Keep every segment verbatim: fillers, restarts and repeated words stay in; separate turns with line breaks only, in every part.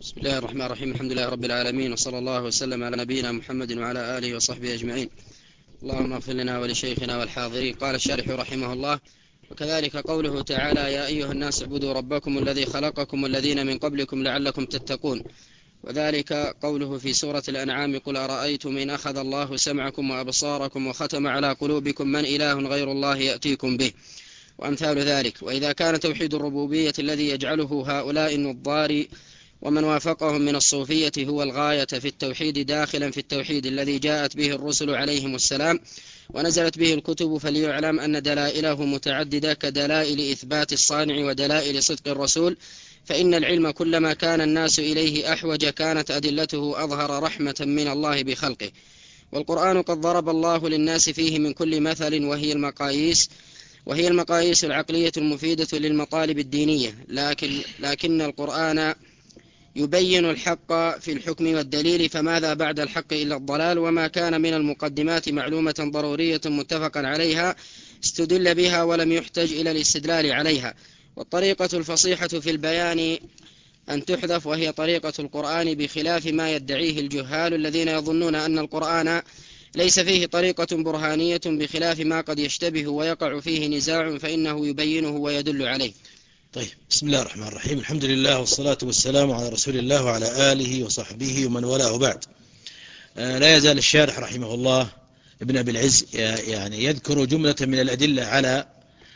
بسم الله الرحمن الرحيم. الحمد لله رب العالمين، وصلى الله وسلم على نبينا محمد وعلى آله وصحبه أجمعين. اللهم اغفر لنا ولشيخنا والحاضرين. قال الشارح رحمه الله: وكذلك قوله تعالى: يا أيها الناس اعبدوا ربكم الذي خلقكم والذين من قبلكم لعلكم تتقون. وذلك قوله في سورة الأنعام: قل أرأيتم إن أخذ الله سمعكم وأبصاركم وختم على قلوبكم من إله غير الله يأتيكم به، وأمثال ذلك. وإذا كان توحيد الربوبية الذي يجعله هؤلاء النظار ومن وافقهم من الصوفية هو الغاية في التوحيد داخلا في التوحيد الذي جاءت به الرسل عليهم السلام ونزلت به الكتب، فليعلم أن دلائله متعددة كدلائل إثبات الصانع ودلائل صدق الرسول، فإن العلم كلما كان الناس إليه أحوج كانت أدلته أظهر رحمة من الله بخلقه. والقرآن قد ضرب الله للناس فيه من كل مثل وهي المقاييس وهي المقاييس العقلية المفيدة للمطالب الدينية، لكن, لكن القرآن يبين الحق في الحكم والدليل، فماذا بعد الحق إلا الضلال؟ وما كان من المقدمات معلومة ضرورية متفقا عليها استدل بها ولم يحتج إلى الاستدلال عليها. والطريقة الفصيحة في البيان أن تحذف، وهي طريقة القرآن، بخلاف ما يدعيه الجهال الذين يظنون أن القرآن ليس فيه طريقة برهانية، بخلاف ما قد يشتبه ويقع فيه نزاع فإنه يبينه ويدل عليه.
طيب، بسم الله الرحمن الرحيم. الحمد لله والصلاة والسلام على رسول الله وعلى آله وصحبه ومن والاه، بعد. لا يزال الشارح رحمه الله ابن أبي العز يعني يذكر جملة من الأدلة على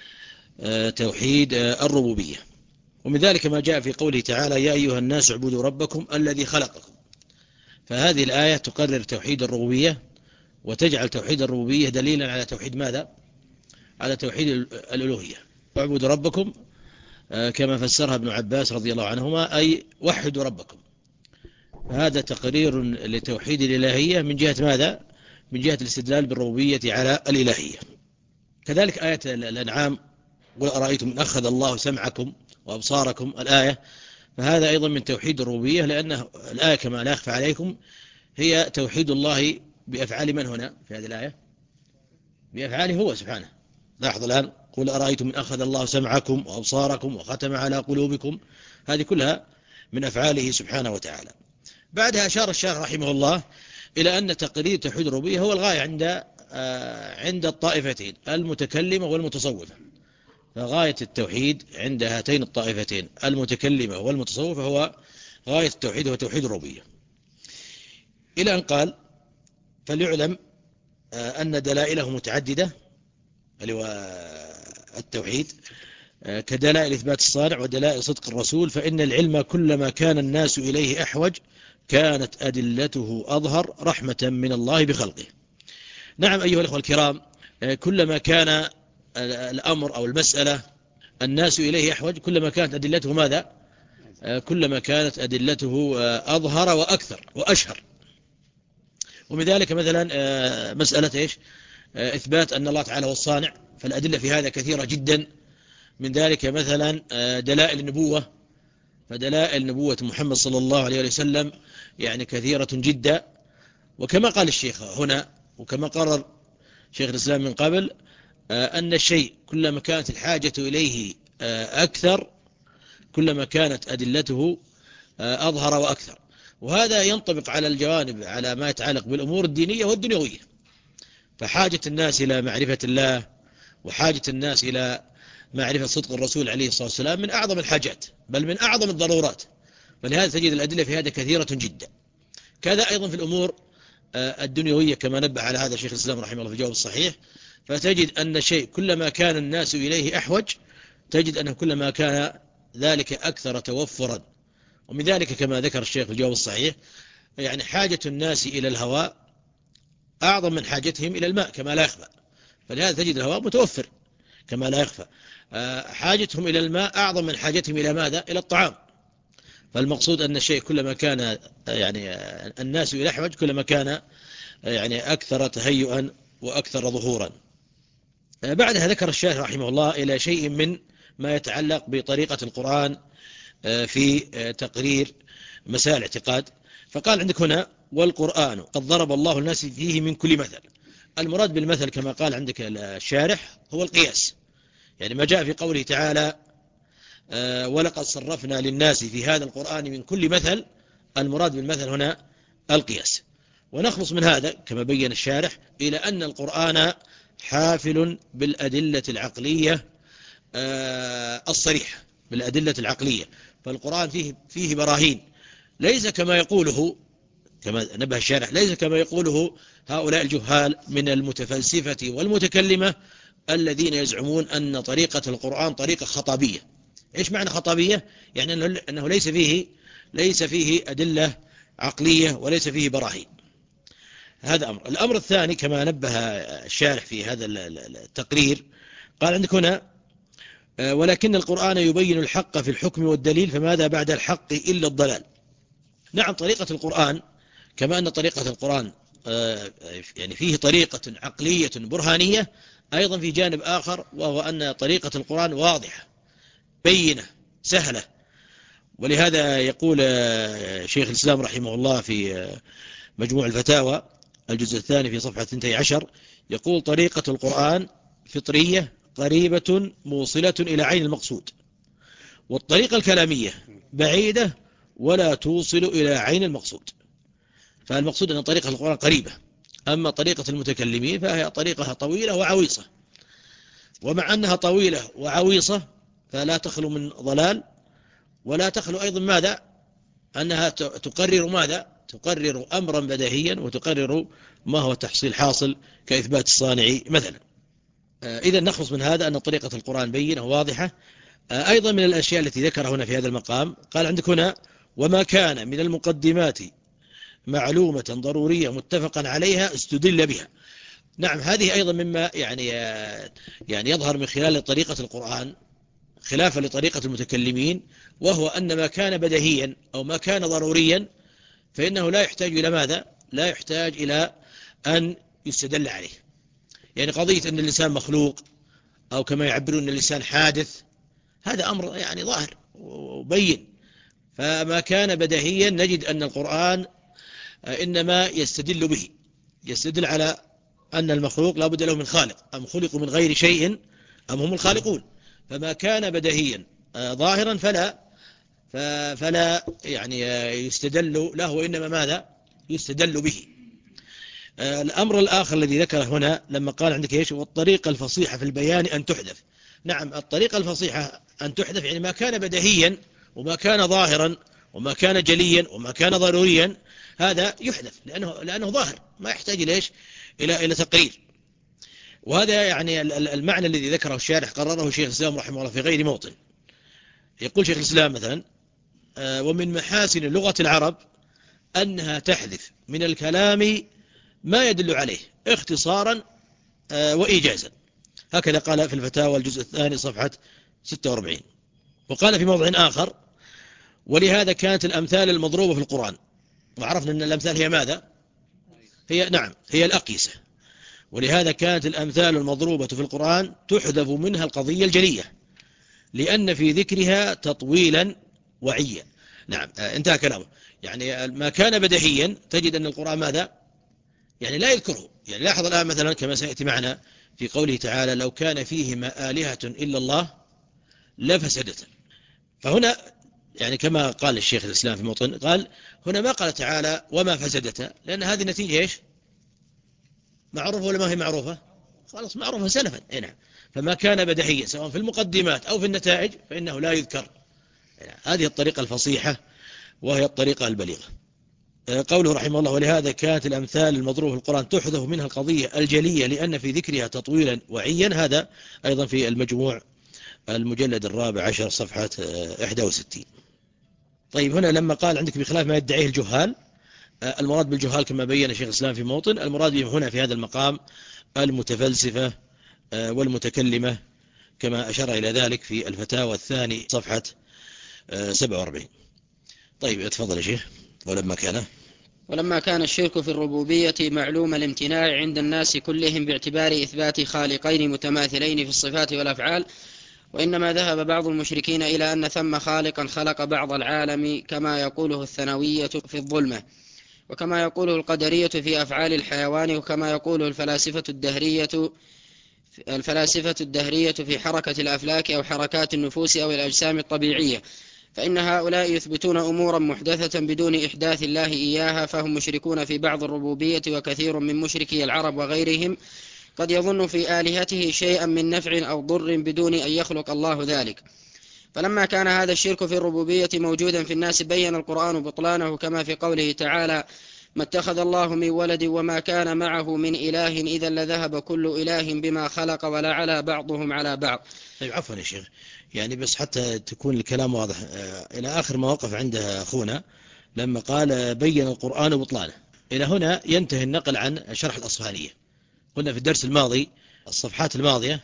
توحيد الربوبية، ومن ذلك ما جاء في قوله تعالى: يا أيها الناس اعبدوا ربكم الذي خلقكم. فهذه الآية تقرر توحيد الربوبية وتجعل توحيد الربوبية دليلا على توحيد ماذا؟ على توحيد الألوهية. اعبدوا ربكم كما فسرها ابن عباس رضي الله عنهما، أي وحدوا ربكم. هذا تقرير لتوحيد الإلهية من جهة ماذا؟ من جهة الاستدلال بالربوبية على الإلهية. كذلك آية الأنعام: قل أرأيتم إن أخذ الله سمعكم وأبصاركم، الآية، فهذا أيضا من توحيد الربوبية، لأن الآية كما لا يخفى عليكم هي توحيد الله بأفعال من هنا في هذه الآية؟ بأفعاله هو سبحانه. لاحظ الآن: قل أرأيتم إن أخذ الله سمعكم وأبصاركم وختم على قلوبكم، هذه كلها من أفعاله سبحانه وتعالى. بعدها أشار الشارح رحمه الله إلى أن تقرير توحيد الربوبية هو الغاية عند عند الطائفتين المتكلمة والمتصوفة. فغاية التوحيد عند هاتين الطائفتين المتكلمة والمتصوفة هو غاية التوحيد هو توحيد الربوبية، إلى أن قال: فليعلم أن دلائله متعددة، اللي هو التوحيد، كدلائل إثبات الصانع ودلائل صدق الرسول، فإن العلم كلما كان الناس إليه أحوج كانت أدلته أظهر رحمة من الله بخلقه. نعم أيها الأخوة الكرام، كلما كان الأمر أو المسألة الناس إليه أحوج كلما كانت أدلته ماذا؟ كلما كانت أدلته أظهر وأكثر وأشهر. ومن ذلك مثلا مسألة إيش؟ إثبات أن الله تعالى هو الصانع، فالأدلة في هذا كثيرة جدا. من ذلك مثلا دلائل النبوة، فدلائل نبوة محمد صلى الله عليه وسلم يعني كثيرة جدا. وكما قال الشيخ هنا وكما قرر شيخ الإسلام من قبل، أن الشيء كلما كانت الحاجة إليه أكثر كلما كانت أدلته أظهر وأكثر. وهذا ينطبق على الجوانب، على ما يتعلق بالأمور الدينية والدنيوية. فحاجة الناس إلى معرفة الله وحاجة الناس إلى معرفة صدق الرسول عليه الصلاة والسلام من أعظم الحاجات، بل من أعظم الضرورات. فلهذا تجد الأدلة في هذا كثيرة جدا. كذا أيضا في الأمور الدنيوية، كما نبه على هذا شيخ الإسلام رحمه الله في الجواب الصحيح. فتجد أن شيء كلما كان الناس إليه أحوج تجد أنه كلما كان ذلك أكثر توفرا. ومن ذلك كما ذكر الشيخ في الجواب الصحيح، يعني حاجة الناس إلى الهواء أعظم من حاجتهم إلى الماء كما لا يخفى. فلهذا تجد الهواء متوفر كما لا يخفى. حاجتهم إلى الماء أعظم من حاجتهم إلى ماذا؟ إلى الطعام. فالمقصود أن الشيء كلما كان يعني الناس إلى أحوج كلما كان يعني أكثر تهيئا وأكثر ظهورا. بعدها ذكر الشيخ رحمه الله إلى شيء من ما يتعلق بطريقة القرآن في تقرير مسائل الاعتقاد. فقال عندك هنا: والقرآن قد ضرب الله الناس فيه من كل مثل. المراد بالمثل كما قال عندك الشارح هو القياس، يعني ما جاء في قوله تعالى: ولقد صرفنا للناس في هذا القرآن من كل مثل. المراد بالمثل هنا القياس. ونخلص من هذا كما بين الشارح إلى أن القرآن حافل بالأدلة العقلية الصريحة، بالأدلة العقلية. فالقرآن فيه فيه براهين، ليس كما يقوله، كما نبه الشارح، ليس كما يقوله هؤلاء الجهال من المتفلسفة والمتكلمة الذين يزعمون أن طريقة القرآن طريقة خطابية. إيش معنى خطابية؟ يعني أنه ليس فيه ليس فيه أدلة عقلية وليس فيه براهين. هذا أمر. الأمر الثاني كما نبه الشارح في هذا التقرير، قال عندك هنا ولكن القرآن يبين الحق في الحكم والدليل، فماذا بعد الحق إلا الضلال. نعم، طريقة القرآن كما أن طريقة القرآن يعني فيه طريقة عقلية برهانية، أيضا في جانب آخر وهو أن طريقة القرآن واضحة بينة سهلة. ولهذا يقول شيخ الإسلام رحمه الله في مجموع الفتاوى الجزء الثاني في صفحة اثنتي عشر، يقول طريقة القرآن فطرية قريبة موصلة إلى عين المقصود، والطريقة الكلامية بعيدة ولا توصل إلى عين المقصود. فالمقصود أن طريقة القرآن قريبة، أما طريقة المتكلمين فهي طريقة طويلة وعويصة، ومع أنها طويلة وعويصة فلا تخلو من ضلال، ولا تخلو أيضا ماذا؟ أنها تقرر ماذا؟ تقرر أمرا بديهيا وتقرر ما هو تحصيل حاصل كإثبات الصانع مثلا. إذا نخلص من هذا أن طريقة القرآن بينة واضحة. أيضا من الأشياء التي ذكرها هنا في هذا المقام، قال عندك هنا وما كان من المقدمات معلومة ضرورية متفقا عليها استدل بها. نعم، هذه أيضا مما يعني يعني يظهر من خلال طريقة القرآن خلافا لطريقة المتكلمين، وهو أن ما كان بديهيا أو ما كان ضروريا فإنه لا يحتاج إلى ماذا؟ لا يحتاج إلى أن يستدل عليه. يعني قضية أن الإنسان مخلوق أو كما يعبرون أن الإنسان حادث، هذا أمر يعني ظاهر وبين. فما كان بديهيا نجد أن القرآن إنما يستدل به، يستدل على أن المخلوق لا بد له من خالق، أم خلقوا من غير شيء أم هم الخالقون. فما كان بديهيا ظاهرا فلا فلا يعني يستدل له، وإنما ماذا؟ يستدل به. الأمر الآخر الذي ذكره هنا لما قال عندك إيش؟ والطريقة الفصيحة في البيان أن تحذف. نعم، الطريقة الفصيحة أن تحذف يعني ما كان بديهيا وما كان ظاهرا وما كان جليا وما كان ضروريا هذا يحذف، لأنه لأنه ظاهر ما يحتاج إلى إيش؟ إلى إلى تقرير. وهذا يعني المعنى الذي ذكره الشارح قرره شيخ الإسلام رحمه الله في غير موطن. يقول شيخ الإسلام مثلا ومن محاسن لغة العرب أنها تحذف من الكلام ما يدل عليه اختصارا وإيجازا. هكذا قال في الفتاوى الجزء الثاني صفحة ستة وأربعين. وقال في موضع آخر ولهذا كانت الأمثال المضروبة في القرآن، وعرفنا أن الأمثال هي ماذا؟ هي نعم هي الأقيسة. ولهذا كانت الأمثال المضروبة في القرآن تحذف منها القضية الجلية لأن في ذكرها تطويلا وعيا. نعم، انتهى كلامه. يعني ما كان بديهيا تجد أن القرآن ماذا؟ يعني لا يذكره. يعني لاحظ الآن مثلا كما سيأتي معنا في قوله تعالى لو كان فيهما آلهة إلا الله لفسدتا. فهنا يعني كما قال الشيخ الإسلام في موطن قال هنا ما قال تعالى وما فسدتا، لأن هذه نتيجة إيش؟ معروفة ولا ما هي معروفة؟ خلاص معروفة سلفا. نعم، فما كان بديهيا سواء في المقدمات أو في النتائج فإنه لا يذكر. هذه الطريقة الفصيحة وهي الطريقة البليغة. قوله رحمه الله ولهذا كانت الأمثال المضروبة في القرآن تحذف منها القضية الجلية لأن في ذكرها تطويلا وعيا. هذا أيضا في المجموع المجلد الرابع عشر صفحة إحدى وستين. طيب هنا لما قال عندك بخلاف ما يدعيه الجهال، المراد بالجهال كما بين شيخ الإسلام في موطن المراد بهم هنا في هذا المقام المتفلسفة والمتكلمة كما أشار إلى ذلك في الفتاوى الثاني صفحة سبعة وأربعين. طيب اتفضل يا شيخ. ولما كان
ولما كان الشرك في الربوبية معلوم الامتناع عند الناس كلهم باعتبار إثبات خالقين متماثلين في الصفات والأفعال، وإنما ذهب بعض المشركين إلى أن ثم خالقا خلق بعض العالم كما يقوله الثانوية في الظلمة، وكما يقوله القدرية في أفعال الحيوان، وكما يقوله الفلاسفة الدهرية الفلاسفة الدهرية في حركة الأفلاك أو حركات النفوس أو الأجسام الطبيعية. فإن هؤلاء يثبتون أمورا محدثة بدون إحداث الله إياها، فهم مشركون في بعض الربوبية، وكثير من مشركي العرب وغيرهم قد يظن في آلهته شيئا من نفع أو ضر بدون أن يخلق الله ذلك. فلما كان هذا الشرك في الربوبية موجودا في الناس بين القرآن بطلانه، كما في قوله تعالى: ما اتخذ الله من ولد وما كان معه من إله إذا لذهب كل إله بما خلق ولا على بعضهم على بعض.
طيب عفوا يا شيخ، يعني بس حتى تكون الكلام واضح، إلى آخر ما وقف عندها أخونا لما قال بين القرآن بطلانه، إلى هنا ينتهي النقل عن شرح الأصفهانية. قلنا في الدرس الماضي الصفحات الماضية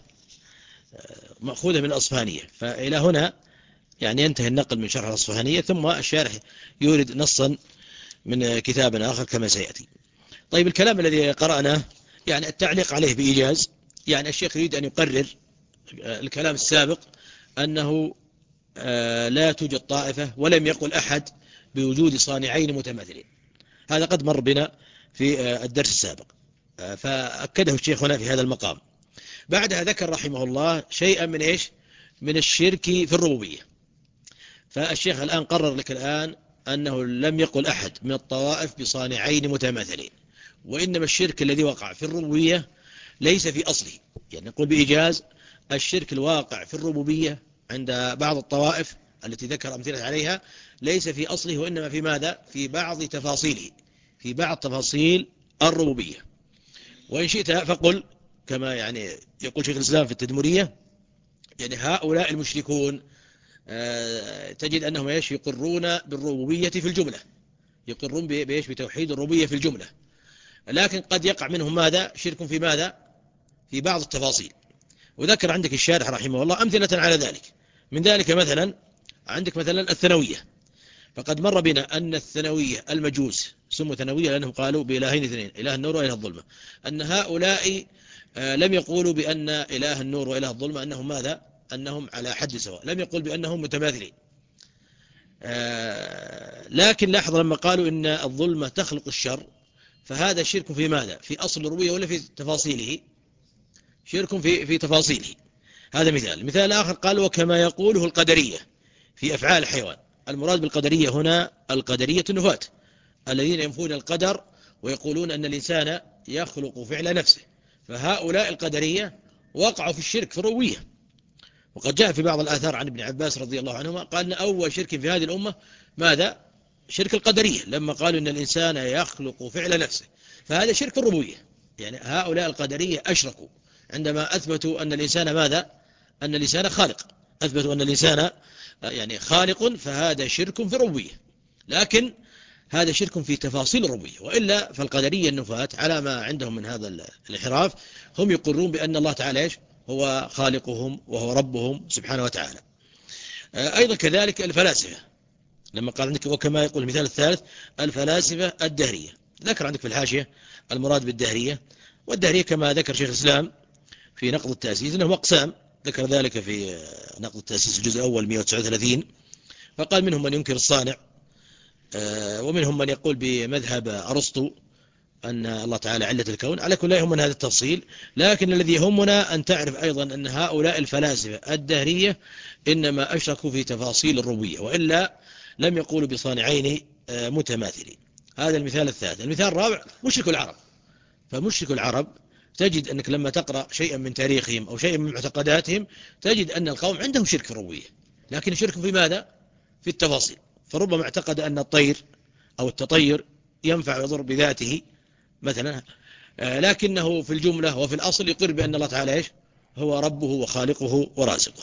مأخوذة من الأصفهانية، فإلى هنا يعني ينتهي النقل من شرح الأصفهانية، ثم الشارح يورد نصا من كتاب آخر كما سيأتي. طيب الكلام الذي قرأناه يعني التعليق عليه بإيجاز، يعني الشيخ يريد أن يقرر الكلام السابق أنه لا توجد طائفة ولم يقل أحد بوجود صانعين متماثلين، هذا قد مر بنا في الدرس السابق، فأكده الشيخ هنا في هذا المقام. بعدها ذكر رحمه الله شيئا من إيش؟ من الشرك في الربوبية. فالشيخ الآن قرر لك الآن أنه لم يقل أحد من الطوائف بصانعين متماثلين، وإنما الشرك الذي وقع في الربوبية ليس في أصله، يعني نقول بإيجاز الشرك الواقع في الربوبية عند بعض الطوائف التي ذكر أمثلة عليها ليس في أصله، وإنما في ماذا؟ في بعض تفاصيله، في بعض تفاصيل الربوبية. وإن شئت فقل كما يعني يقول شيخ الإسلام في التدمرية، يعني هؤلاء المشركون تجد أنهم ايش؟ يقرون بالربوبية في الجملة، يقرون بايش؟ بتوحيد الربوبية في الجملة، لكن قد يقع منهم ماذا؟ شرك في ماذا؟ في بعض التفاصيل. وذكر عندك الشارح رحمه الله أمثلة على ذلك. من ذلك مثلا عندك مثلا الثانوية، فقد مر بنا أن الثانوية المجوس سموا ثانوية لأنهم قالوا بإلهين اثنين، إله النور وإله الظلمة، أن هؤلاء لم يقولوا بأن إله النور وإله الظلمة أنهم ماذا؟ أنهم على حد سواء، لم يقول بأنهم متماثلين. لكن لاحظ لما قالوا إن الظلمة تخلق الشر، فهذا شرك في ماذا؟ في أصل الربوبية ولا في تفاصيله؟ شرك في في تفاصيله. هذا مثال. مثال آخر قال وكما يقوله القدرية في أفعال الحيوان. المراد بالقدرية هنا القدرية النفاة الذين ينفون القدر ويقولون أن الإنسان يخلق فعل نفسه، فهؤلاء القدرية وقعوا في الشرك في الربوبية. وقد جاء في بعض الآثار عن ابن عباس رضي الله عنهما قال أن أول شرك في هذه الأمة ماذا؟ شرك القدرية، لما قالوا أن الإنسان يخلق فعل نفسه، فهذا شرك الربوبية. يعني هؤلاء القدرية أشركوا عندما أثبتوا أن الإنسان ماذا؟ أن الإنسان خالق، أثبتوا أن الإنسان يعني خالق، فهذا شرك في الربوبية، لكن هذا شرك في تفاصيل الربوبية. وإلا فالقدرية النفاة على ما عندهم من هذا الانحراف هم يقرون بأن الله تعالى إيش؟ هو خالقهم وهو ربهم سبحانه وتعالى. أيضا كذلك الفلاسفة، لما قال عندك وكما يقول المثال الثالث الفلاسفة الدهرية، ذكر عندك في الحاشية المراد بالدهرية، والدهرية كما ذكر شيخ الإسلام في نقض التأسيس أنهم أقسام، ذكر ذلك في نقض التأسيس الجزء الأول مئة وتسعة وثلاثين، فقال منهم من ينكر الصانع، ومنهم من يقول بمذهب أرسطو أن الله تعالى علة الكون. على كل يهم من هذا التفصيل، لكن الذي يهمنا أن تعرف أيضا أن هؤلاء الفلاسفة الدهرية إنما أشركوا في تفاصيل الربوبية، وإلا لم يقولوا بصانعين متماثلين. هذا المثال الثالث. المثال الرابع مشرك العرب. فمشرك العرب تجد أنك لما تقرأ شيئا من تاريخهم أو شيئا من معتقداتهم تجد أن القوم عندهم شرك في الربوبية، لكن شرك في ماذا؟ في التفاصيل. فربما اعتقد أن الطير أو التطير ينفع ويضر بذاته مثلا، لكنه في الجملة وفي الأصل يقر بأن الله تعالى إيش؟ هو ربه وخالقه ورازقه.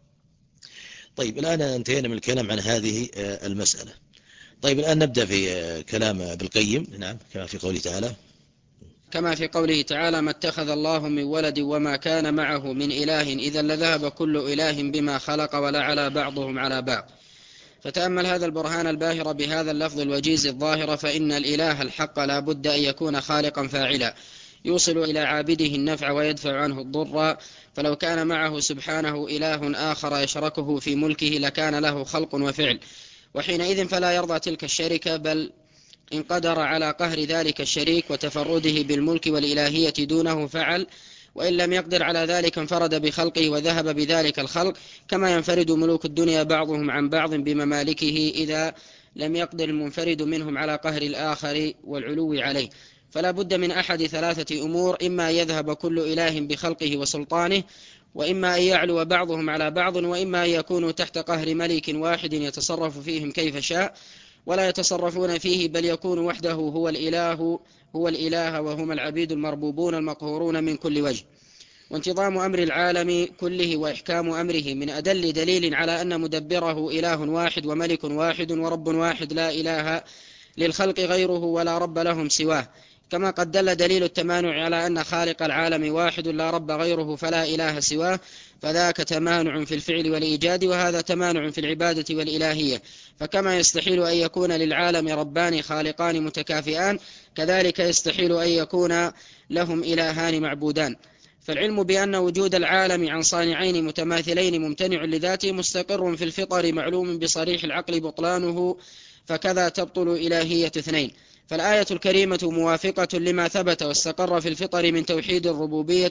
طيب الآن انتهينا من الكلام عن هذه المسألة. طيب الآن نبدأ في كلام ابن القيم. نعم، كما في قوله تعالى
كما في قوله تعالى ما اتخذ الله من ولد وما كان معه من إله إذا لذهب كل إله بما خلق ولا على بعضهم على بعض. فتأمل هذا البرهان الباهر بهذا اللفظ الوجيز الظاهر، فإن الإله الحق لا بد أن يكون خالقا فاعلا يوصل إلى عابده النفع ويدفع عنه الضر، فلو كان معه سبحانه إله آخر يشركه في ملكه لكان له خلق وفعل، وحينئذ فلا يرضى تلك الشركة، بل إن قدر على قهر ذلك الشريك وتفرده بالملك والإلهية دونه فعل، وإن لم يقدر على ذلك انفرد بخلقه وذهب بذلك الخلق، كما ينفرد ملوك الدنيا بعضهم عن بعض بممالكه إذا لم يقدر المنفرد منهم على قهر الآخر والعلو عليه. فلا بد من أحد ثلاثة أمور: إما يذهب كل إله بخلقه وسلطانه، وإما أن يعلو بعضهم على بعض، وإما أن يكونوا تحت قهر ملك واحد يتصرف فيهم كيف شاء ولا يتصرفون فيه، بل يكون وحده هو الإله هو الإله وهم العبيد المربوبون المقهورون من كل وجه. وانتظام أمر العالم كله وإحكام أمره من أدل دليل على أن مدبره إله واحد وملك واحد ورب واحد لا إله للخلق غيره ولا رب لهم سواه، كما قد دل دليل التمانع على أن خالق العالم واحد لا رب غيره فلا إله سواه، فذاك تمانع في الفعل والإيجاد، وهذا تمانع في العبادة والإلهية. فكما يستحيل أن يكون للعالم ربان خالقان متكافئان، كذلك يستحيل أن يكون لهم إلهان معبودان. فالعلم بأن وجود العالم عن صانعين متماثلين ممتنع لذاته مستقر في الفطر معلوم بصريح العقل بطلانه، فكذا تبطل إلهية اثنين. فالآية الكريمة موافقة لما ثبت واستقر في الفطر من توحيد الربوبية،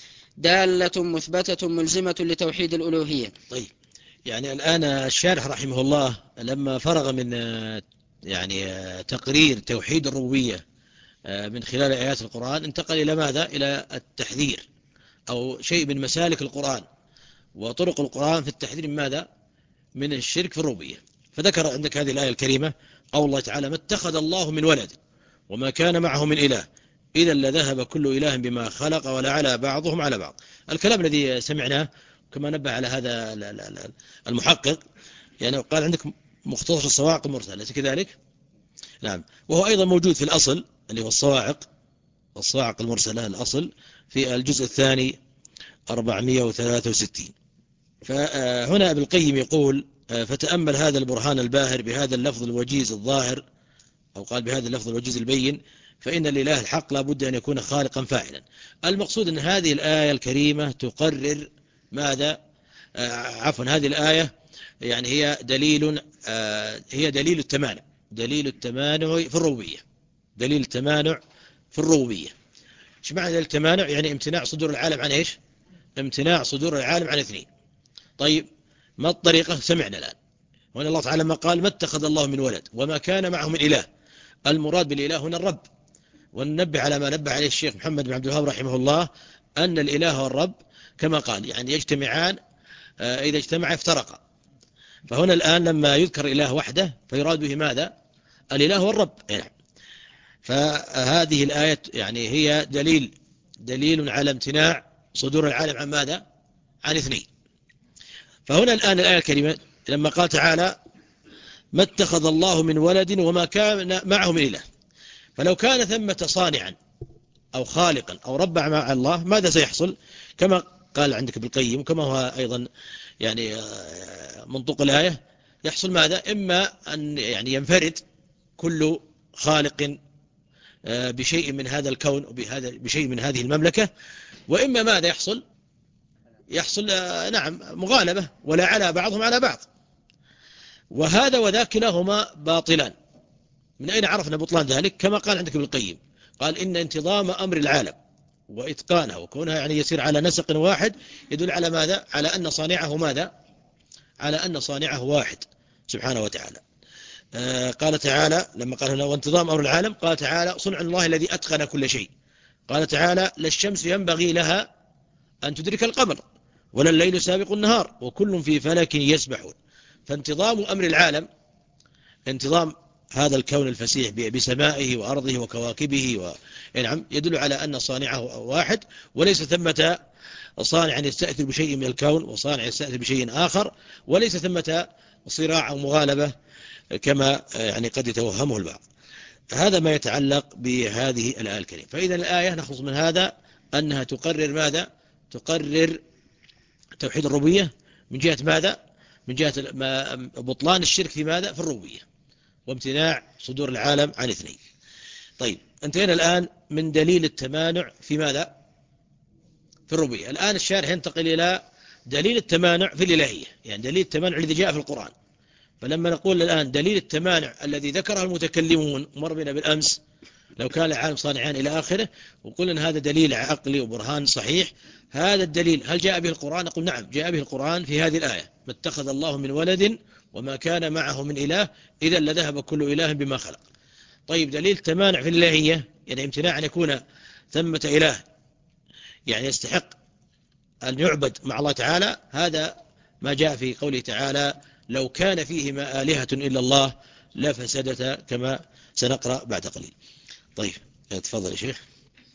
دالة مثبتة ملزمة لتوحيد الألوهية.
طيب، يعني الآن الشارح رحمه الله لما فرغ من يعني تقرير توحيد الربوبية من خلال آيات القرآن، انتقل إلى ماذا؟ إلى التحذير أو شيء من مسالك القرآن وطرق القرآن في التحذير من ماذا؟ من الشرك في الربوبية. فذكر عندك هذه الآية الكريمة قول الله تعالى: ما اتخذ الله من ولد وما كان معه من إله إذا لذهب كل إله بما خلق ولعلى بعضهم على بعض. الكلام الذي سمعناه كما نبه على هذا المحقق، يعني قال عندك مختصر الصواعق المرسلة، أليس كذلك؟ نعم، وهو أيضا موجود في الأصل اللي هو الصواعق والصواعق المرسلة، الأصل في الجزء الثاني أربعمائة وثلاثة وستين. فهنا ابن القيم يقول: فتأمل هذا البرهان الباهر بهذا اللفظ الوجيز الظاهر، أو قال بهذا اللفظ الوجيز البين، فإن الإله الحق لا بد أن يكون خالقا فاعلا. المقصود أن هذه الآية الكريمة تقرر ماذا؟ آه عفوا هذه الآية يعني هي دليل آه هي دليل التمانع دليل التمانع في الربوبية دليل التمانع في الربوبية. ايش معنى دليل التمانع؟ يعني امتناع صدور العالم عن ايش؟ امتناع صدور العالم عن اثنين. طيب، ما الطريقة؟ سمعنا الآن. وأن الله تعالى ما قال: ما اتخذ الله من ولد وما كان معه من إله، المراد بالإله هنا الرب. وننبه على ما نبه عليه الشيخ محمد بن عبد الوهاب رحمه الله، أن الإله والرب كما قال يعني يجتمعان، إذا اجتمع افترقا. فهنا الآن لما يذكر إله وحده فيراد به ماذا؟ الإله والرب. يعني فهذه الآية يعني هي دليل دليل على امتناع صدور العالم عن ماذا؟ عن اثنين. فهنا الآن الآية الكريمة لما قال تعالى: ما اتخذ الله من ولد وما كان معه من إله، فلو كان ثمة صانعا أو خالقا أو ربع مع الله ماذا سيحصل؟ كما قال عندك ابن القيم وكما هو أيضا يعني منطق الآية، يحصل ماذا؟ إما أن يعني ينفرد كل خالق بشيء من هذا الكون وبهذا بشيء من هذه المملكة، وإما ماذا يحصل؟ يحصل نعم مغالبة ولا على بعضهم على بعض. وهذا وذاك كلاهما باطلان. من أين عرفنا بطلان ذلك؟ كما قال عندك ابن القيم، قال: إن انتظام أمر العالم وإتقانه وكونها يعني يسير على نسق واحد يدل على ماذا؟ على أن صانعه ماذا؟ على أن صانعه واحد سبحانه وتعالى. آه قال تعالى لما قال هنا وانتظام أمر العالم، قال تعالى: صنع الله الذي أتقن كل شيء. قال تعالى: لا الشمس ينبغي لها أن تدرك القمر ولا الليل سابق النهار وكل في فلك يسبحون. فانتظام أمر العالم، انتظام هذا الكون الفسيح بسمائه وأرضه وكواكبه ونعم يدل على أن صانعه واحد، وليس ثمة صانع يستأثر بشيء من الكون وصانع يستأثر بشيء آخر، وليس ثمة صراع أو مغالبة كما يعني قد يتوهمه البعض. هذا ما يتعلق بهذه الآية الكريمة. فإذا الآية نخلص من هذا أنها تقرر ماذا؟ تقرر توحيد الربوبية من جهة ماذا؟ من جهة بطلان الشرك في ماذا؟ في الربوبية، وامتناع صدور العالم عن اثنين. طيب، انتهينا الآن من دليل التمانع في ماذا؟ في الربوبية. الآن الشارح ينتقل إلى دليل التمانع في الإلهية، يعني دليل التمانع الذي جاء في القرآن. فلما نقول الآن دليل التمانع الذي ذكره المتكلمون مر بنا بالأمس لو كان العالم صانعان إلى آخره، وقلنا أن هذا دليل عقلي وبرهان صحيح. هذا الدليل هل جاء به القرآن؟ نقول نعم، جاء به القرآن في هذه الآية: ما اتخذ الله من ولد وما كان معه من إله إذا لذهب كل إله بما خلق. طيب، دليل تمانع في الإلهية، يعني امتناع أن يكون ثمة إله يعني يستحق أن يعبد مع الله تعالى، هذا ما جاء في قوله تعالى: لو كان فيهما آلهة إلا الله لفسدتا، كما سنقرأ بعد قليل. طيب، تفضل يا شيخ.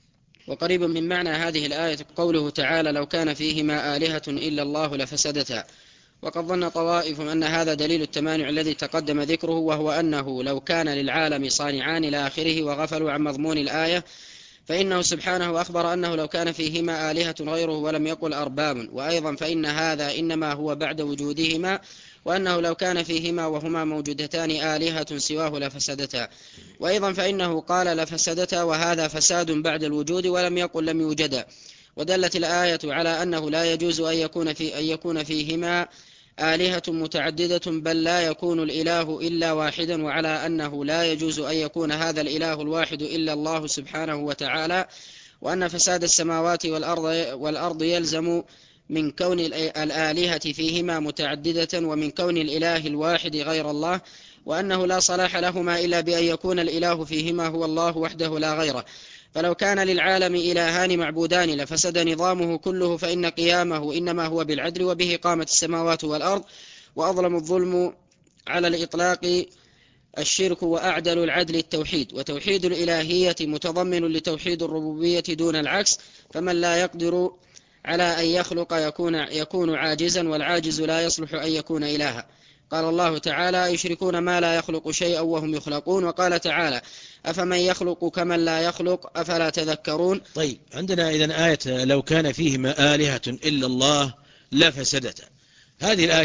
وقريب من معنى هذه الآية قوله تعالى: لو كان فيهما آلهة إلا الله لفسدتا. وقد ظن طوائف أن هذا دليل التمانع الذي تقدم ذكره، وهو أنه لو كان للعالم صانعان إلى آخره، وغفلوا عن مضمون الآية، فإنه سبحانه أخبر أنه لو كان فيهما آلهة غيره ولم يقل أرباب. وأيضا فإن هذا إنما هو بعد وجودهما، وأنه لو كان فيهما وهما موجودتان آلهة سواه لفسدتا. وأيضا فإنه قال لفسدتا، وهذا فساد بعد الوجود، ولم يقل لم يوجدا. ودلت الآية على أنه لا يجوز أن يكون, في أن يكون فيهما آلهة متعددة، بل لا يكون الإله إلا واحدا، وعلى أنه لا يجوز أن يكون هذا الإله الواحد إلا الله سبحانه وتعالى، وأن فساد السماوات والأرض, والأرض يلزم من كون الآلهة فيهما متعددة، ومن كون الإله الواحد غير الله، وأنه لا صلاح لهما إلا بأن يكون الإله فيهما هو الله وحده لا غيره. فلو كان للعالم إلهان معبودان لفسد نظامه كله، فإن قيامه إنما هو بالعدل، وبه قامت السماوات والأرض. وأظلم الظلم على الإطلاق الشرك، وأعدل العدل التوحيد. وتوحيد الإلهية متضمن لتوحيد الربوبية دون العكس، فمن لا يقدر على أن يخلق يكون, يكون عاجزا، والعاجز لا يصلح أن يكون إلها. قال الله تعالى: يشركون ما لا يخلق شيئا وهم يخلقون. وقال تعالى: أفمن يخلق كمن لا يخلق أفلا تذكرون.
طيب، عندنا إذن آية لو كان فيهما آلهة إلا الله لفسدتا. هذه الآية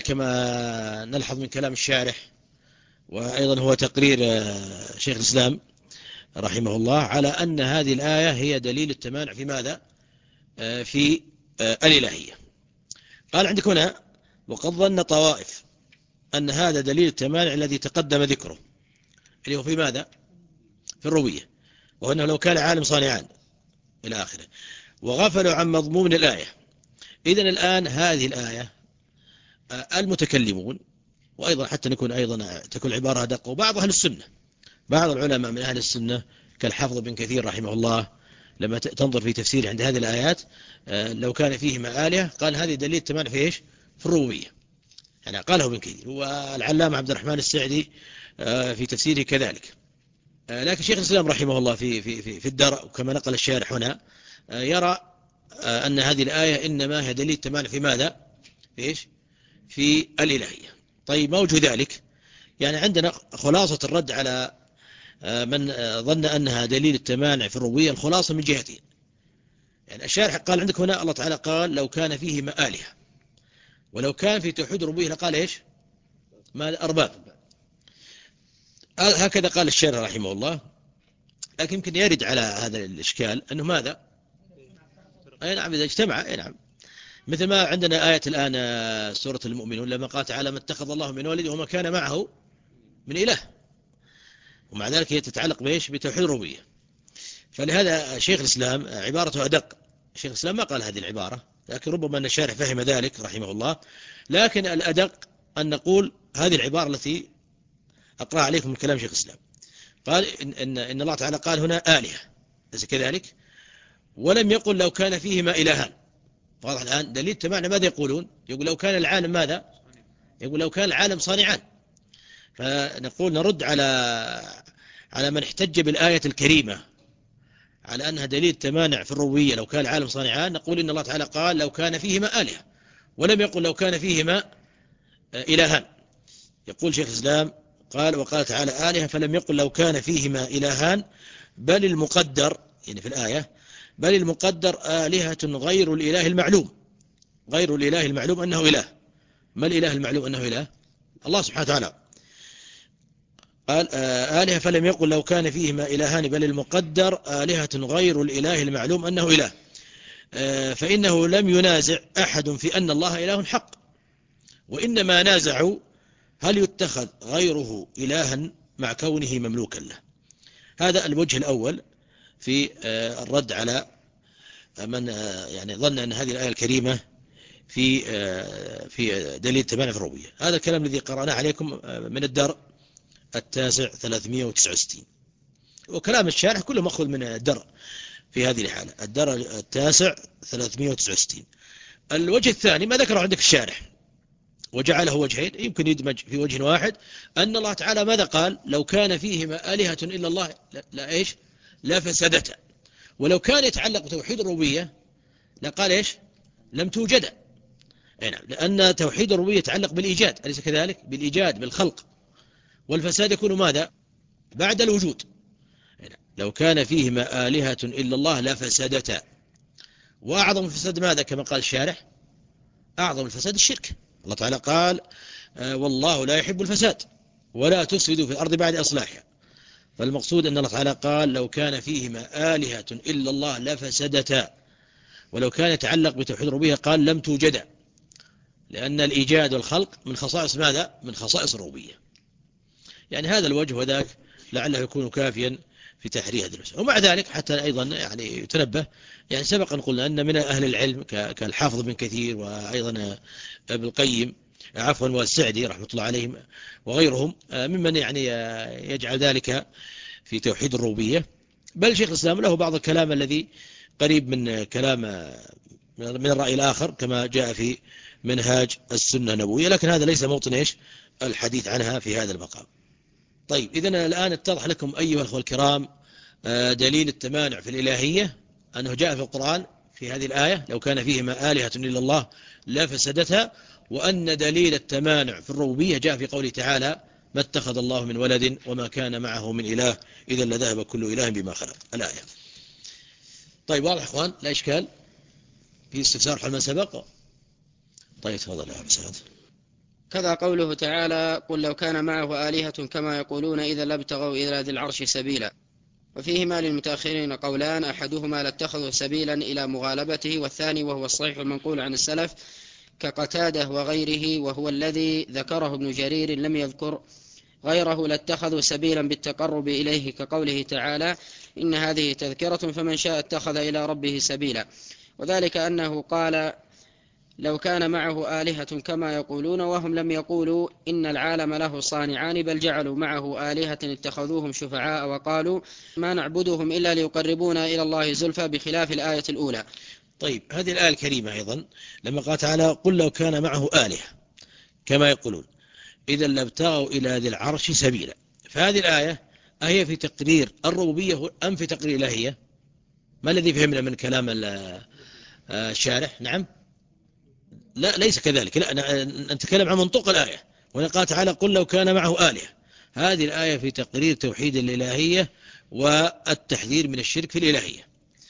كما نلحظ من كلام الشارح، وأيضا هو تقرير شيخ الإسلام رحمه الله، على أن هذه الآية هي دليل التمانع في ماذا؟ في الإلهية. قال عندك هنا: وقد ظن طوائف أن هذا دليل التمانع الذي تقدم ذكره، اللي هو في ماذا؟ في الربوبية، وأنه لو كان عالم صانعان إلى آخره، وغفلوا عن مضمون الآية. إذن الآن هذه الآية المتكلمون، وأيضا حتى نكون أيضا تكون العبارة أدق، وبعض أهل السنة، بعض العلماء من أهل السنة كالحافظ بن كثير رحمه الله، لما تنظر في تفسير عند هذه الآيات: لو كان فيهما آلهة، قال هذه دليل التمانع في إيش؟ في الربوبية، يعني قاله ابن كثير. والعلامة عبد الرحمن السعدي في تفسيره كذلك. لكن شيخ الإسلام رحمه الله في في في في الدرء، وكما نقل الشارح هنا، يرى أن هذه الآية إنما هي دليل التمانع في ماذا؟ في إيش؟ في الإلهية. طيب، ما وجه ذلك؟ يعني عندنا خلاصة الرد على من ظن أنها دليل التمانع في الربوبية، الخلاصة من جهتين. يعني الشارح قال عندك هنا الله تعالى قال: لو كان فيهما آلهة، ولو كان في توحيد الربوبية لقال إيش؟ ما أرباب. هكذا قال الشارح رحمه الله. لكن يمكن يرد على هذا الإشكال أنه ماذا؟ أي نعم، إذا اجتمع. أي نعم، مثل ما عندنا آية الآن سورة المؤمنون لما قال تعالى: ما اتخذ الله من ولد وما كان معه من إله، ومع ذلك هي تتعلق بإيش؟ بتوحيد الربوبية. فلهذا شيخ الإسلام عبارته أدق. شيخ الإسلام ما قال هذه العبارة، لكن ربما أن الشارح فهم ذلك رحمه الله. لكن الأدق أن نقول هذه العبارة التي أقرأ عليكم من كلام شيخ الإسلام. قال إن, إن, إن الله تعالى قال هنا آلهة، ليس كذلك؟ ولم يقل لو كان فيهما إلهان. واضح الآن؟ دليل التمانع ماذا يقولون؟ يقول لو كان العالم ماذا؟ يقول لو كان العالم صانعان. فنقول نرد على على من احتج بالآية الكريمة على أنها دليل التمانع في الربوبية لو كان العالم صانعان، نقول إن الله تعالى قال لو كان فيهما آلهة، ولم يقل لو كان فيهما إلهان. يقول شيخ الإسلام قال: وقال تعالى آلهة، فلم يقل لو كان فيهما إلهان، بل المقدر، يعني في الآية، بل المقدر آلهة غير الإله المعلوم، غير الإله المعلوم أنه إله. ما الإله المعلوم أنه إله؟ الله سبحانه وتعالى. قال آلهة، فلم يقل لو كان فيهما إلهان، بل المقدر آلهة غير الإله المعلوم أنه إله. فإنه لم ينازع أحد في أن الله إله حق، وإنما نازعوا هل يتخذ غيره إلها مع كونه مملوكا له. هذا الوجه الأول في الرد على من يعني ظن أن هذه الآية الكريمة في في دليل تمانع في الربوبية. هذا الكلام الذي قرأناه عليكم من الدر التاسع ثلاثمائة وتسعة وستين، وكلام الشارح كله مأخذ من الدر في هذه الحالة، الدر التاسع ثلاثمائة وتسعة وستين. الوجه الثاني ما ذكره عندك الشارح وجعله وجهين، يمكن يدمج في وجه واحد، أن الله تعالى ماذا قال؟ لو كان فيهما آلهة إلا الله لا, لا إيش لا فسدتا، ولو كان يتعلق بتوحيد الربوبية لقال إيش لم توجد. نعم، لأن توحيد الربوبية يتعلق بالإيجاد، أليس كذلك؟ بالإيجاد بالخلق، والفساد يكون ماذا؟ بعد الوجود. لو كان فيهما آلهة إلا الله لفسدتا، وأعظم الفساد ماذا كما قال الشارح؟ أعظم الفساد الشرك. الله تعالى قال آه والله لا يحب الفساد ولا تفسدوا في الأرض بعد إصلاحها. فالمقصود أن الله تعالى قال لو كان فيهما آلهة إلا الله لفسدتا، ولو كان يتعلق بتوحيد الربوبية قال لم توجدا، لأن الإيجاد والخلق من خصائص ماذا؟ من خصائص الربوبية. يعني هذا الوجه وذاك لعله يكون كافيا في تحرير هذه المسألة. ومع ذلك حتى أيضا يعني يتنبه، يعني سبق أن قلنا أن من أهل العلم كالحافظ بن كثير وأيضا ابن القيم عفوا والسعدي رحمة الله عليهم وغيرهم ممن يعني يجعل ذلك في توحيد الربوبية، بل شيخ الإسلام له بعض الكلام الذي قريب من كلام من الرأي الآخر كما جاء في منهاج السنة النبوية، لكن هذا ليس موطن إيش الحديث عنها في هذا المقام. طيب إذن الآن اتضح لكم أيها الأخوة الكرام دليل التمانع في الإلهية، أنه جاء في القرآن في هذه الآية لو كان فيهما آلهة إلا الله لا فسدتها، وأن دليل التمانع في الربوبية جاء في قوله تعالى ما اتخذ الله من ولد وما كان معه من إله إذا لذهب كل إله بما خلق الآية. طيب واضح إخوان لا إشكال في استفسار حول ما سبق؟ طيب تفضل يا أبو سعد.
كذا قوله تعالى قل لو كان معه آلهة كما يقولون إذا لابتغوا إلى ذي العرش سبيلا. وفيهما للمتأخرين قولان، أحدهما لاتخذوا سبيلا إلى مغالبته، والثاني وهو الصحيح المنقول عن السلف كقتاده وغيره وهو الذي ذكره ابن جرير لم يذكر غيره، لاتخذوا سبيلا بالتقرب إليه كقوله تعالى إن هذه تذكرة فمن شاء اتخذ إلى ربه سبيلا. وذلك أنه قال لو كان معه آلهة كما يقولون، وهم لم يقولوا إن العالم له صانعان، بل جعلوا معه آلهة اتخذوهم شفعاء وقالوا ما نعبدهم إلا ليقربونا إلى الله زلفى، بخلاف الآية الأولى.
طيب هذه الآية الكريمة أيضا لما قال تعالى قل لو كان معه آلهة كما يقولون إذا لابتغوا إلى ذي العرش سبيلا، فهذه الآية أهي في تقرير الربوبية أم في تقرير الإلهية؟ ما الذي فهمنا من كلام الشارح؟ نعم لا ليس كذلك، لا نتكلم عن منطق الآية. وهنا قال تعالى قل لو كان معه آلهة، هذه الآية في تقرير توحيد الإلهية والتحذير من الشرك في الإلهية.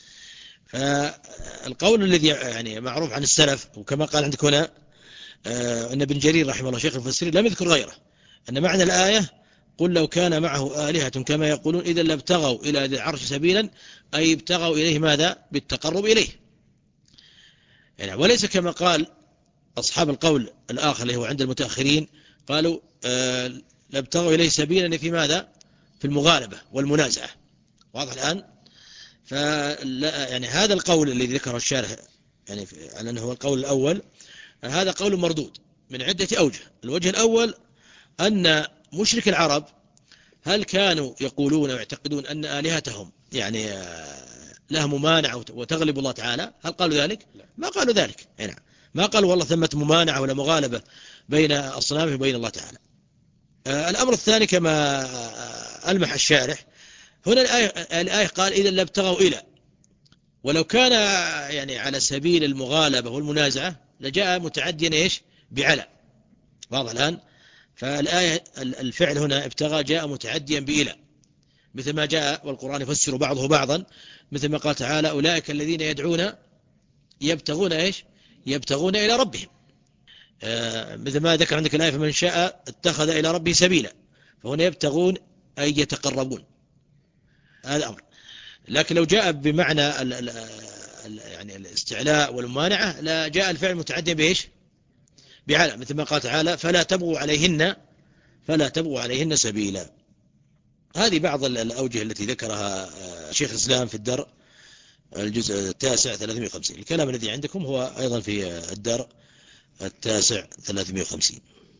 فالقول الذي يعني معروف عن السلف وكما قال عندك هنا أن ابن جرير رحمه الله شيخ المفسرين لم يذكر غيره، أن معنى الآية قل لو كان معه آلهة كما يقولون إذا لابتغوا إلى ذي العرش سبيلا، أي ابتغوا إليه ماذا؟ بالتقرب إليه يعني، وليس كما قال أصحاب القول الآخر اللي هو عند المتأخرين قالوا آه لابتغوا إليه سبيلا في ماذا؟ في المغالبة والمنازعة. واضح الآن؟ فلا يعني هذا القول الذي ذكره الشارح يعني على أنه هو القول الأول، هذا قول مردود من عدة أوجه. الوجه الأول أن مشرك العرب هل كانوا يقولون ويعتقدون أن آلهتهم يعني لها ممانعة وتغلب الله تعالى؟ هل قالوا ذلك؟ ما قالوا ذلك. يعني ما قالوا والله ثمة ممانعة ولا مغالبة بين أصنامه وبين الله تعالى. الأمر الثاني كما ألمح الشارح هنا الآية, الآية قال إذا لابتغوا إلى، ولو كان يعني على سبيل المغالبة والمنازعة لجاء متعديا إيش؟ بعلى. واضح الآن؟ فالآية الفعل هنا ابتغى جاء متعديا بإلى، مثل ما جاء والقرآن يفسر بعضه بعضا، مثل ما قال تعالى أولئك الذين يدعون يبتغون إيش؟ يبتغون إلى ربهم. آه مثل ما ذكر عندك الآية فمن شاء اتخذ إلى ربه سبيلا، فهنا يبتغون أي يتقربون، هذا أمر. لكن لو جاء بمعنى ال ال ال يعني الاستعلاء والممانعة لا جاء الفعل متعدي بإيش؟ بعلى، مثل ما قال تعالى فلا تبغوا عليهن فلا تبغوا عليهن سبيلا. هذه بعض الأوجه التي ذكرها شيخ الإسلام في الدرء الجزء التاسع ثلاثمائة وخمسين. الكلام الذي عندكم هو أيضا في الدرء التاسع ثلاثمائة وخمسين.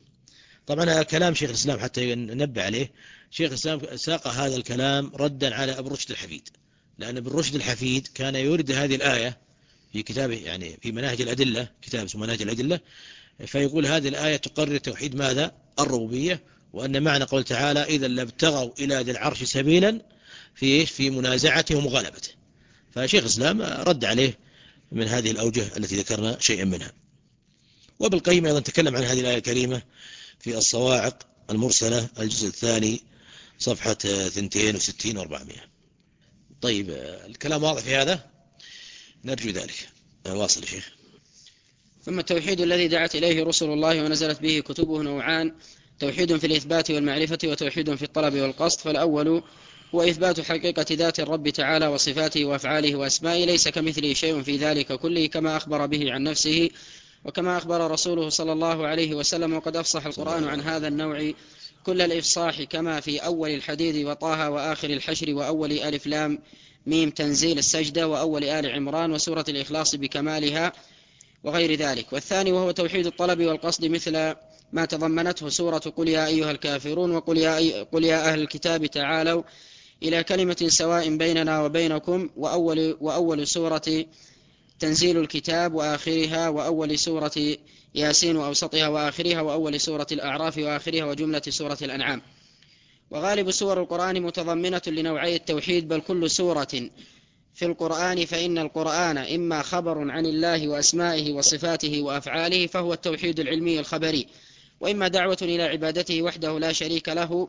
طبعا كلام شيخ الإسلام حتى ننبه عليه، شيخ الإسلام ساق هذا الكلام ردا على ابن رشد الحفيد، لأن ابن رشد الحفيد كان يورد هذه الآية في كتابه، يعني في مناهج الأدلة، كتاب اسمه مناهج الأدلة، فيقول هذه الآية تقرر توحيد ماذا؟ الربوبية، وأن معنى قول تعالى إذا لابتغوا إلى ذي العرش سبيلا في في منازعته ومغالبته. فشيخ الإسلام رد عليه من هذه الأوجه التي ذكرنا شيئا منها. وبالقيم أيضا تكلم عن هذه الآية الكريمة في الصواعق المرسلة الجزء الثاني صفحة اثنين وستين وأربعمائة. طيب الكلام واضح في هذا؟ نرجو ذلك. واصل يا شيخ.
ثم التوحيد الذي دعت إليه رسل الله ونزلت به كتبه نوعان: توحيد في الإثبات والمعرفة، وتوحيد في الطلب والقصد. فالأول هو إثبات حقيقة ذات الرب تعالى وصفاته وأفعاله وأسمائه، ليس كمثله شيء في ذلك كله، كما أخبر به عن نفسه وكما أخبر رسوله صلى الله عليه وسلم. وقد أفصح القرآن عن هذا النوع كل الإفصاح، كما في أول الحديد وطه وآخر الحشر وأول ألف لام ميم تنزيل السجدة وأول آل عمران وسورة الإخلاص بكمالها وغير ذلك. والثاني وهو توحيد الطلب والقصد، مثل ما تضمنته سورة قل يا أيها الكافرون وقل يا, أي... قل يا أهل الكتاب تعالوا إلى كلمة سواء بيننا وبينكم، وأول, وأول سورة تنزيل الكتاب وآخرها، وأول سورة ياسين وأوسطها وآخرها، وأول سورة الأعراف وآخرها، وجملة سورة الأنعام. وغالب سور القرآن متضمنة لنوعي التوحيد، بل كل سورة في القرآن، فإن القرآن إما خبر عن الله وأسمائه وصفاته وأفعاله فهو التوحيد العلمي الخبري، وإما دعوة إلى عبادته وحده لا شريك له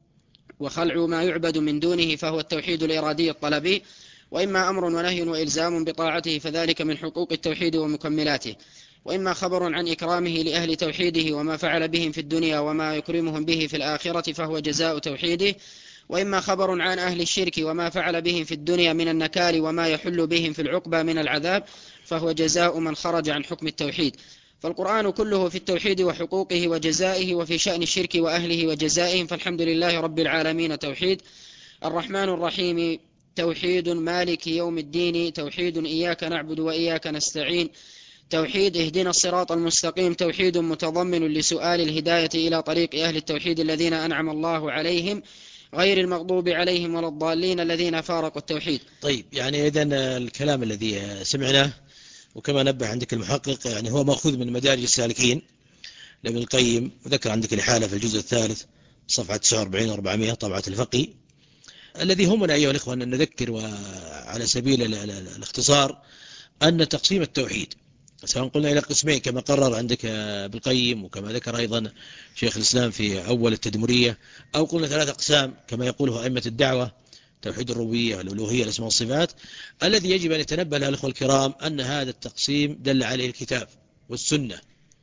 وخلع ما يعبد من دونه فهو التوحيد الإرادي الطلبي، وإما أمر ونهي وإلزام بطاعته فذلك من حقوق التوحيد ومكملاته، وإما خبر عن إكرامه لأهل توحيده وما فعل بهم في الدنيا وما يكرمهم به في الآخرة فهو جزاء توحيده، وإما خبر عن أهل الشرك وما فعل بهم في الدنيا من النكال وما يحل بهم في العقبى من العذاب فهو جزاء من خرج عن حكم التوحيد. فالقرآن كله في التوحيد وحقوقه وجزائه، وفي شأن الشرك وأهله وجزائهم فالحمد لله رب العالمين توحيد. الرحمن الرحيم توحيد. مالك يوم الدين توحيد. إياك نعبد وإياك نستعين توحيد. اهدنا الصراط المستقيم توحيد متضمن لسؤال الهداية إلى طريق أهل التوحيد الذين أنعم الله عليهم غير المغضوب عليهم ولا الضالين الذين فارقوا التوحيد.
طيب يعني إذن الكلام الذي سمعناه وكما نبه عندك المحقق يعني هو مأخوذ من مدارج السالكين لابن القيم، وذكر عندك الحالة في الجزء الثالث صفحة تسعة وأربعين وأربعمائة طبعة الفقي. الذي همنا أيها الإخوة أن نذكر وعلى سبيل الاختصار أن تقسيم التوحيد سواء قلنا إلى قسمين كما قرر عندك بالقيم وكما ذكر أيضا شيخ الإسلام في أول التدمرية، أو قلنا ثلاثة أقسام كما يقوله أئمة الدعوة: توحيد الربوبية والألوهية الأسماء والصفات. الذي يجب أن يتنبه له الأخوة الكرام أن هذا التقسيم دل عليه الكتاب والسنة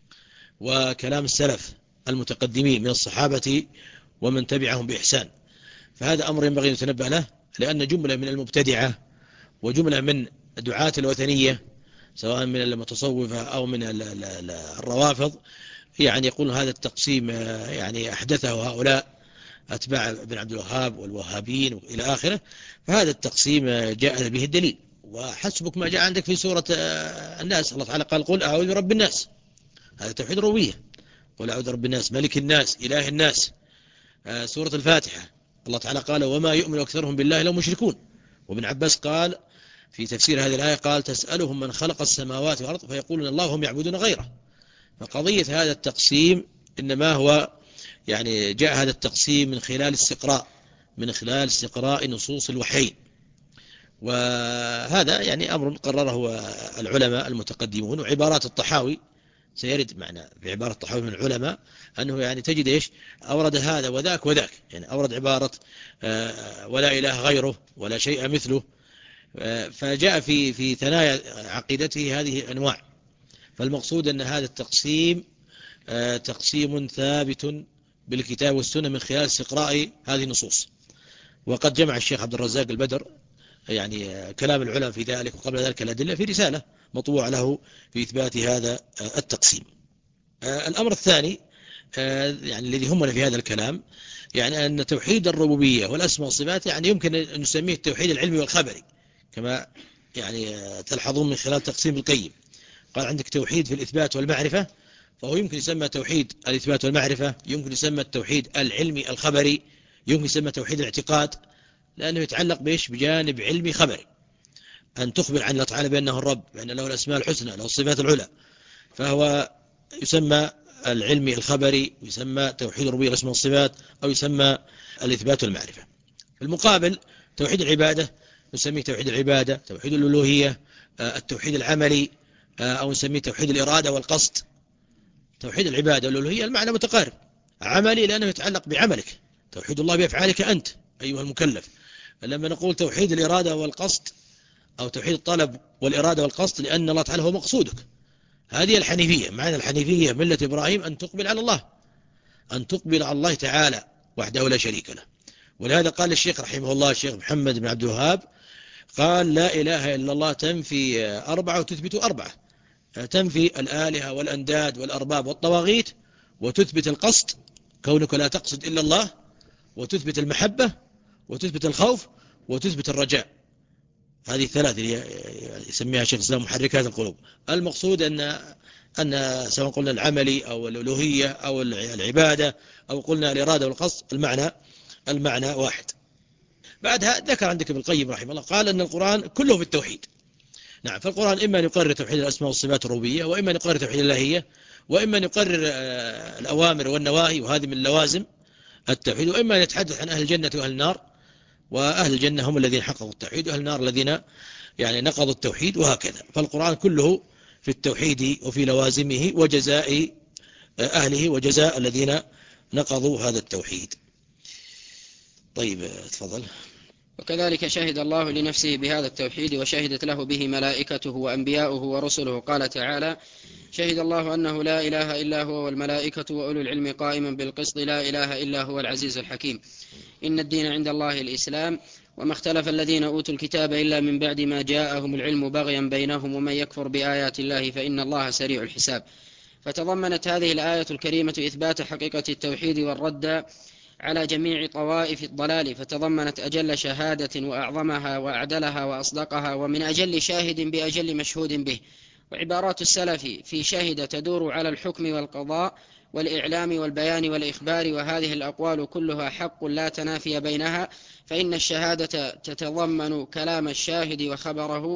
وكلام السلف المتقدمين من الصحابة ومن تبعهم بإحسان، فهذا أمر ينبغي أن يتنبه له، لأن جملة من المبتدعة وجملة من دعاة الوثنية سواء من المتصوفة أو من الروافض يعني يقول هذا التقسيم يعني أحدثه هؤلاء أتباع ابن عبد الوهاب والوهابين إلى آخره. فهذا التقسيم جاء به الدليل، وحسبك ما جاء عندك في سورة الناس الله تعالى قال قل أعوذ برب الناس، هذا توحيد الربوبية، قل أعوذ برب الناس ملك الناس إله الناس. سورة الفاتحة الله تعالى قال وما يؤمن أكثرهم بالله لهم مشركون. وابن عباس قال في تفسير هذه الآية قال تسألهم من خلق السماوات والأرض فيقولون الله هم يعبدون غيره. فقضية هذا التقسيم إنما هو يعني جاء هذا التقسيم من خلال استقراء من خلال استقراء نصوص الوحي، وهذا يعني أمر قرره العلماء المتقدمون. وعبارات الطحاوي سيرد معنا في عبارة الطحاوي من العلماء أنه يعني تجد إيش أورد هذا وذاك وذاك، يعني أورد عبارة ولا إله غيره ولا شيء مثله، فجاء في في ثنايا عقيدته هذه أنواع. فالمقصود أن هذا التقسيم تقسيم ثابت بالكتاب والسنة من خلال استقراء هذه النصوص. وقد جمع الشيخ عبد الرزاق البدر يعني كلام العلماء في ذلك، وقبل ذلك الأدلة في رسالة مطبوعة له في إثبات هذا التقسيم. الأمر الثاني يعني الذي همنا في هذا الكلام يعني أن توحيد الربوبية والأسماء والصفات يعني يمكن أن نسميه التوحيد العلمي والخبري، كما يعني تلحظون من خلال تقسيم القيم. قال عندك توحيد في الإثبات والمعرفة، فهو يمكن يسمى توحيد الإثبات والمعرفة، يمكن يسمى التوحيد العلمي الخبري، يمكن يسمى توحيد الاعتقاد، لأنه يتعلق بإيش؟ بجانب علمي خبري، أن تخبر عن الله تعالى بأنه الرب، بأن له الأسماء الحسنى، له الصفات العلى، فهو يسمى العلمي الخبري، ويسمى توحيد الربوبية والأسماء والصفات، أو يسمى الإثبات والمعرفة. في المقابل توحيد العبادة نسميه توحيد العبادة، توحيد الألوهية، التوحيد العملي، أو نسميه توحيد الإرادة والقصد. توحيد العبادة والألوهية المعنى متقارب، عملي لأنه يتعلق بعملك، توحيد الله بأفعالك أنت أيها المكلف. لما نقول توحيد الإرادة والقصد أو توحيد الطلب والإرادة والقصد، لأن الله تعالى هو مقصودك. هذه الحنيفية، معنى الحنيفية ملة إبراهيم أن تقبل على الله، أن تقبل على الله تعالى وحده لا شريك له. ولهذا قال الشيخ رحمه الله الشيخ محمد بن عبد الوهاب، قال لا إله إلا الله تنفي أربعة وتثبت أربعة، تنفي الآلهة والأنداد والأرباب والطواغيت، وتثبت القصد كونك لا تقصد إلا الله، وتثبت المحبة، وتثبت الخوف، وتثبت الرجاء. هذه الثلاث اللي يسميها شيخ الإسلام محركات القلوب. المقصود أن أن سواء قلنا العملي أو الألوهية أو العبادة أو قلنا الإرادة والقصد، المعنى المعنى واحد. بعدها ذكر عندك ابن القيم رحمه الله قال أن القرآن كله في التوحيد. نعم، فالقرآن إما أن يقرر توحيد الأسماء والصفات الربوبية، وإما أن يقرر توحيد الإلهية، وإما أن يقرر الأوامر والنواهي، وهذه من لوازم التوحيد، وإما أن يتحدث عن أهل الجنة وأهل النار، وأهل الجنة هم الذين حققوا التوحيد، وأهل النار الذين يعني نقضوا التوحيد، وهكذا. فالقرآن كله في التوحيد وفي لوازمه وجزاء أهله وجزاء الذين نقضوا هذا التوحيد. طيب تفضل.
وكذلك شهد الله لنفسه بهذا التوحيد، وشهدت له به ملائكته وأنبياؤه ورسله. قال تعالى: شهد الله أنه لا إله إلا هو والملائكة وأولو العلم قائما بالقسط لا إله إلا هو العزيز الحكيم. إن الدين عند الله الإسلام، وما اختلف الذين أوتوا الكتاب إلا من بعد ما جاءهم العلم بغيا بينهم، ومن يكفر بآيات الله فإن الله سريع الحساب. فتضمنت هذه الآية الكريمة إثبات حقيقة التوحيد والرد على جميع طوائف الضلال، فتضمنت أجل شهادة وأعظمها وأعدلها وأصدقها، ومن أجل شاهد بأجل مشهود به. وعبارات السلف في شهد تدور على الحكم والقضاء والإعلام والبيان والإخبار، وهذه الأقوال كلها حق لا تنافي بينها، فإن الشهادة تتضمن كلام الشاهد وخبره،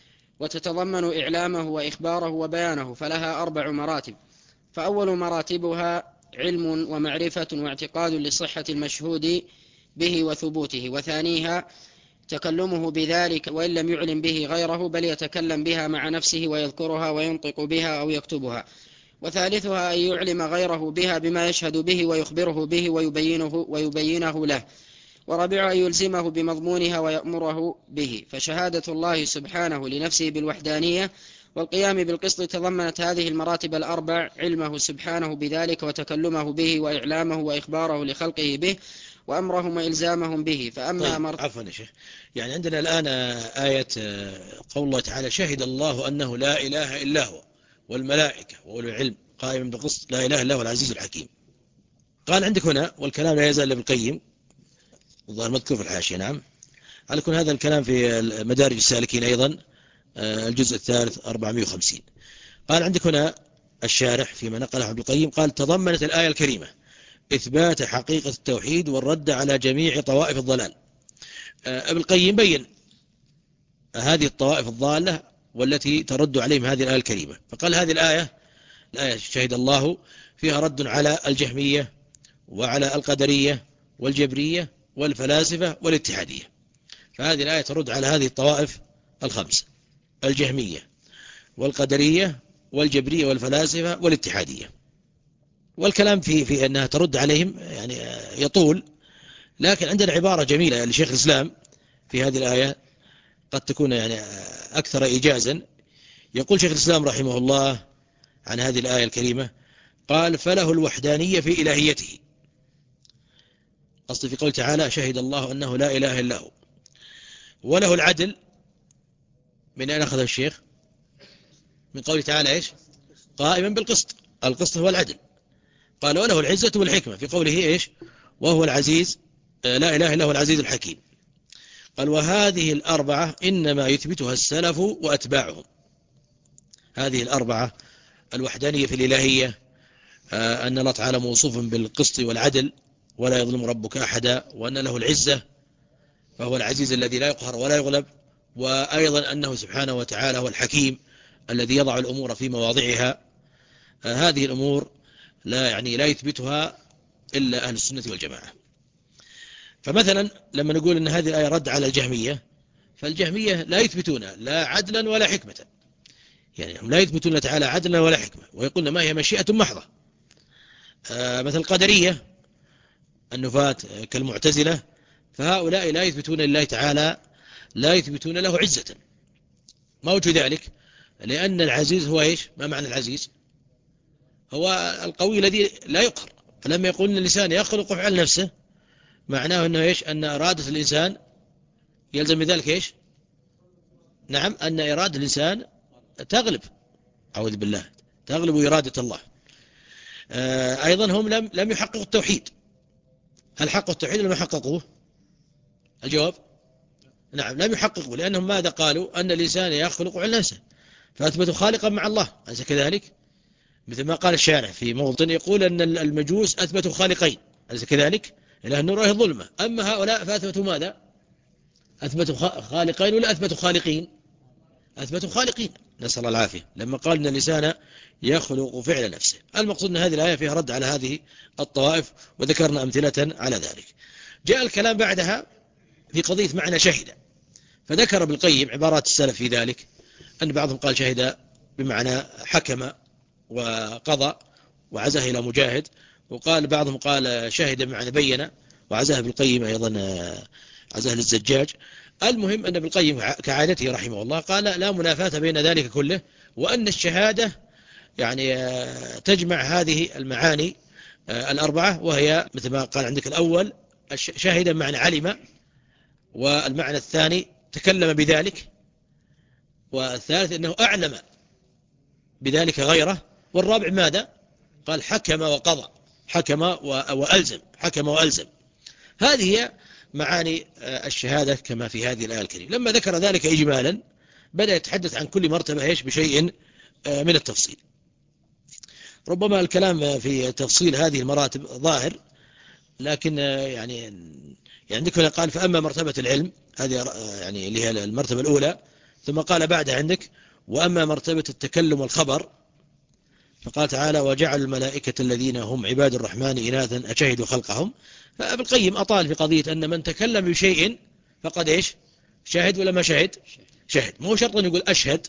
وتتضمن إعلامه وإخباره وبيانه، فلها أربع مراتب. فأول مراتبها علم ومعرفة واعتقاد لصحة المشهود به وثبوته، وثانيها تكلمه بذلك وإن لم يعلم به غيره، بل يتكلم بها مع نفسه ويذكرها وينطق بها أو يكتبها، وثالثها أن يعلم غيره بها بما يشهد به ويخبره به ويبينه, ويبينه له، ورابعها أن يلزمه بمضمونها ويأمره به. فشهادة الله سبحانه لنفسه بالوحدانية والقيام بالقسط تضمنت هذه المراتب الأربع: علمه سبحانه بذلك، وتكلمه به، وإعلامه وإخباره لخلقه به، وأمرهم وإلزامهم به. فأما
طيب
مرت...
عفوا يا شيخ، يعني عندنا الآن آية قول الله تعالى: شهد الله أنه لا إله إلا هو والملائكة وأولو العلم قائما بالقسط لا إله إلا هو العزيز الحكيم. قال عندك هنا، والكلام لا يزال ابن القيم الظاهر مذكور في الحاشية، نعم، على كل هذا الكلام في مدارج السالكين أيضا الجزء الثالث أربعمائة وخمسين. قال عندك هنا الشارح فيما نقله ابن القيم قال: تضمنت الآية الكريمة إثبات حقيقة التوحيد والرد على جميع طوائف الضلال. ابن القيم بين هذه الطوائف الضالة والتي ترد عليهم هذه الآية الكريمة، فقال هذه الآية الآية شهد الله فيها رد على الجهمية وعلى القدرية والجبرية والفلاسفة والاتحادية. فهذه الآية ترد على هذه الطوائف الخمس: الجهمية والقدرية والجبرية والفلاسفة والاتحادية. والكلام في في أنها ترد عليهم يعني يطول، لكن عندنا عبارة جميلة لشيخ الإسلام في هذه الآية قد تكون يعني أكثر إيجازا. يقول شيخ الإسلام رحمه الله عن هذه الآية الكريمة، قال: فله الوحدانية في إلهيته. أصل في قول تعالى: شهد الله أنه لا إله إلا هو. وله العدل. من أين أخذ الشيخ؟ من قول تعالى إيش؟ قائما بالقسط. القسط هو العدل. قال وله العزة والحكمة في قوله إيش؟ وهو العزيز لا إله إلا هو العزيز الحكيم. قال وهذه الأربعة إنما يثبتها السلف وأتباعهم. هذه الأربعة: الوحدانية في الإلهية، أن الله تعالى موصوف بالقسط والعدل ولا يظلم ربك أحدا، وأن له العزة فهو العزيز الذي لا يقهر ولا يغلب، وأيضا أنه سبحانه وتعالى هو الحكيم الذي يضع الأمور في مواضعها. هذه الأمور لا يعني لا يثبتها إلا أهل السنة والجماعة. فمثلا لما نقول أن هذه الآية رد على الجهمية، فالجهمية لا يثبتون لا عدلا ولا حكمة، يعني هم لا يثبتون تعالى عدلا ولا حكمة، ويقولون ما هي مشيئة محضة. آه مثل القدرية النفاة كالمعتزلة، فهؤلاء لا يثبتون لله تعالى لا يثبتون له عزة. ما وجه ذلك؟ لأن العزيز هو إيش؟ ما معنى العزيز؟ هو القوي الذي لا يقهر. فلما يقول أن الإنسان يخلق فعل نفسه، معناه أنه إيش؟ أن إرادة الإنسان يلزم بذلك إيش؟ نعم، أن إرادة الإنسان تغلب، أعوذ بالله، تغلب إرادة الله. أيضا هم لم لم يحققوا التوحيد. هل حققوا التوحيد ولا ما حققوه؟ الجواب نعم، لم يحققوا، لأنهم ماذا قالوا؟ أن الإنسان يخلق عن نفسه، فأثبتوا خالقا مع الله. أليس كذلك؟ مثل ما قال الشارع في موطن يقول أن المجوس أثبتوا خالقين، أليس كذلك؟ إله النور وهي الظلمة. أما هؤلاء فأثبتوا ماذا؟ أثبتوا خالقين ولا أثبتوا خالقين؟ أثبتوا خالقين، نسأل الله العافية، لما قال أن الإنسان يخلق فعل نفسه. المقصود أن هذه الآية فيها رد على هذه الطوائف، وذكرنا أمثلة على ذلك. جاء الكلام بعدها في قضية معنى شهد، فذكر ابن القيم عبارات السلف في ذلك، أن بعضهم قال شهد بمعنى حكم وقضى وعزاه إلى مجاهد، وقال بعضهم قال شهد بمعنى بين وعزاه ابن القيم أيضا عزاه للزجاج. المهم أن ابن القيم كعادته رحمه الله قال لا منافاة بين ذلك كله، وأن الشهادة يعني تجمع هذه المعاني الأربعة، وهي مثل ما قال عندك الأول شهد معنى علم، والمعنى الثاني تكلم بذلك، والثالث أنه أعلم بذلك غيره، والرابع ماذا؟ قال حكم وقضى، حكم وألزم، حكم وألزم. هذه هي معاني الشهادة كما في هذه الآية الكريمة. لما ذكر ذلك إجمالا بدأ يتحدث عن كل مرتبة إيش بشيء من التفصيل. ربما الكلام في تفصيل هذه المراتب ظاهر، لكن يعني يعني عندك هنا قال فأما مرتبة العلم، هذه يعني اللي هي المرتبة الأولى، ثم قال بعدها عندك وأما مرتبة التكلم والخبر، فقال تعالى وجعل الملائكة الذين هم عباد الرحمن إناثا أشهدوا خلقهم. فابن القيم أطال في قضية أن من تكلم بشيء فقد إيش؟ شاهد ولا ما شاهد؟ شاهد، مو شرط أن يقول أشهد.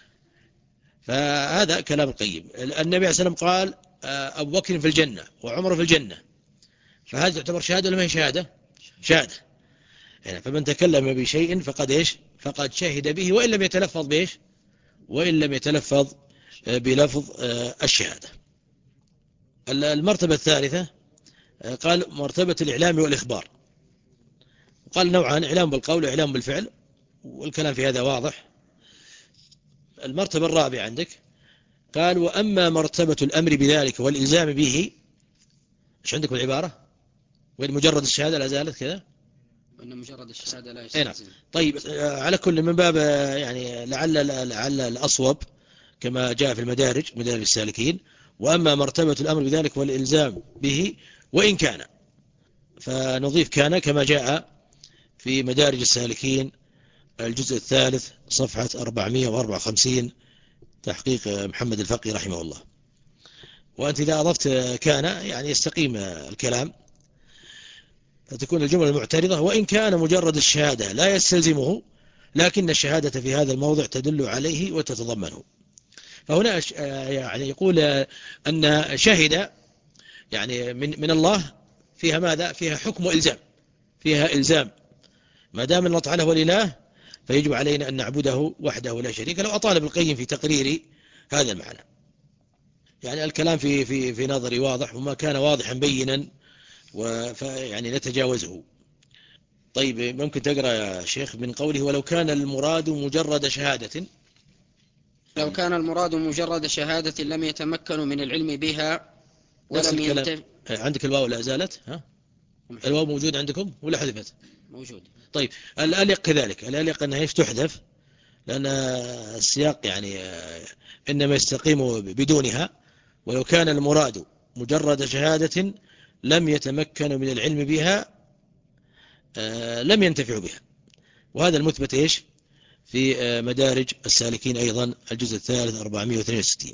فهذا كلام القيم. النبي عليه الصلاة والسلام قال أبو بكر في الجنة وعمر في الجنة، فهذا تعتبر شهادة ولا ما هي شهادة؟ شهادة. يعني فمن تكلم بشيء فقد إيش؟ فقد شهد به، وإن لم يتلفظ بإيش؟ وإن لم يتلفظ بلفظ الشهادة. المرتبة الثالثة قال مرتبة الإعلام والإخبار، قال نوعان: إعلام بالقول وإعلام بالفعل، والكلام في هذا واضح. المرتبة الرابعة عندك قال وأما مرتبة الأمر بذلك والإلزام به، إيش عندك بالعبارة؟ وين مجرد الشهادة لا زالت كذا؟
وأن مجرد الشهادة لا يستلزم.
طيب على كل من باب يعني لعل لعل الأصوب كما جاء في المدارج مدارج السالكين، وأما مرتبة الأمر بذلك والإلزام به وإن كان، فنضيف كان كما جاء في مدارج السالكين الجزء الثالث صفحة أربعمائة وأربعة وخمسين تحقيق محمد الفقي رحمه الله. وأنت إذا أضفت كان يعني يستقيم الكلام، فتكون الجملة المعترضة وإن كان مجرد الشهادة لا يستلزمه، لكن الشهادة في هذا الموضع تدل عليه وتتضمنه. فهنا يعني يقول أن شهد يعني من من الله فيها ماذا؟ فيها حكم وإلزام، فيها إلزام. ما دام الله تعالى هو الإله فيجب علينا أن نعبده وحده لا شريك له. أطال ابن القيم في تقرير هذا المعنى. يعني الكلام في في في نظري واضح، وما كان واضحا بينا ويعني نتجاوزه. طيب ممكن تقرأ يا شيخ من قوله ولو كان المراد مجرد شهادة.
لو كان المراد مجرد شهادة لم يتمكنوا من العلم بها ولم ينتفع.
عندك الواو لا زالت ها؟ الواو موجود عندكم ولا حذفت؟
موجود.
طيب الأليق كذلك، الأليق أنها ايش تحذف، لأن السياق يعني إنما يستقيم بدونها. ولو كان المراد مجرد شهادة لم يتمكنوا من العلم بها لم ينتفعوا بها. وهذا المثبت إيش في مدارج السالكين أيضا الجزء الثالث أربعمائة واثنين وستين،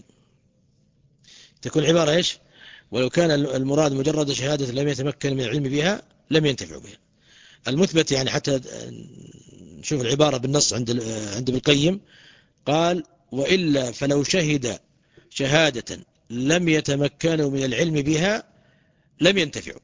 تكون عبارة إيش، ولو كان المراد مجرد شهادة لم يتمكن من العلم بها لم ينتفعوا بها. المثبت يعني حتى نشوف العبارة بالنص عند عند ابن القيم، قال وإلا فلو شهد شهادة لم يتمكنوا من العلم بها لم ينتفعوا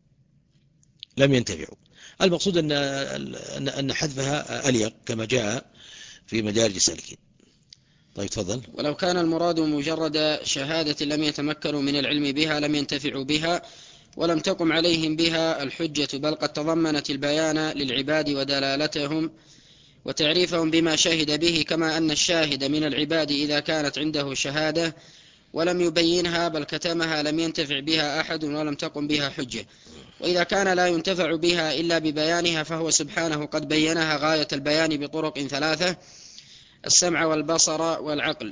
لم ينتفعوا. المقصود أن أن حذفها أليق كما جاء في مدارج السالكين. طيب تفضل.
ولو كان المراد مجرد شهادة لم يتمكنوا من العلم بها لم ينتفعوا بها ولم تقم عليهم بها الحجة، بل قد تضمنت البيان للعباد ودلالتهم وتعريفهم بما شهد به، كما أن الشاهد من العباد إذا كانت عنده شهادة ولم يبينها بل كتمها لم ينتفع بها أحد ولم تقم بها حجة. وإذا كان لا ينتفع بها إلا ببيانها فهو سبحانه قد بينها غاية البيان بطرق ثلاثة: السمع والبصر والعقل.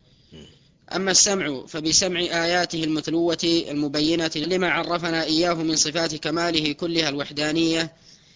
أما السمع فبسمع آياته المتلوة المبينة لما عرفنا إياه من صفات كماله كلها الوحدانية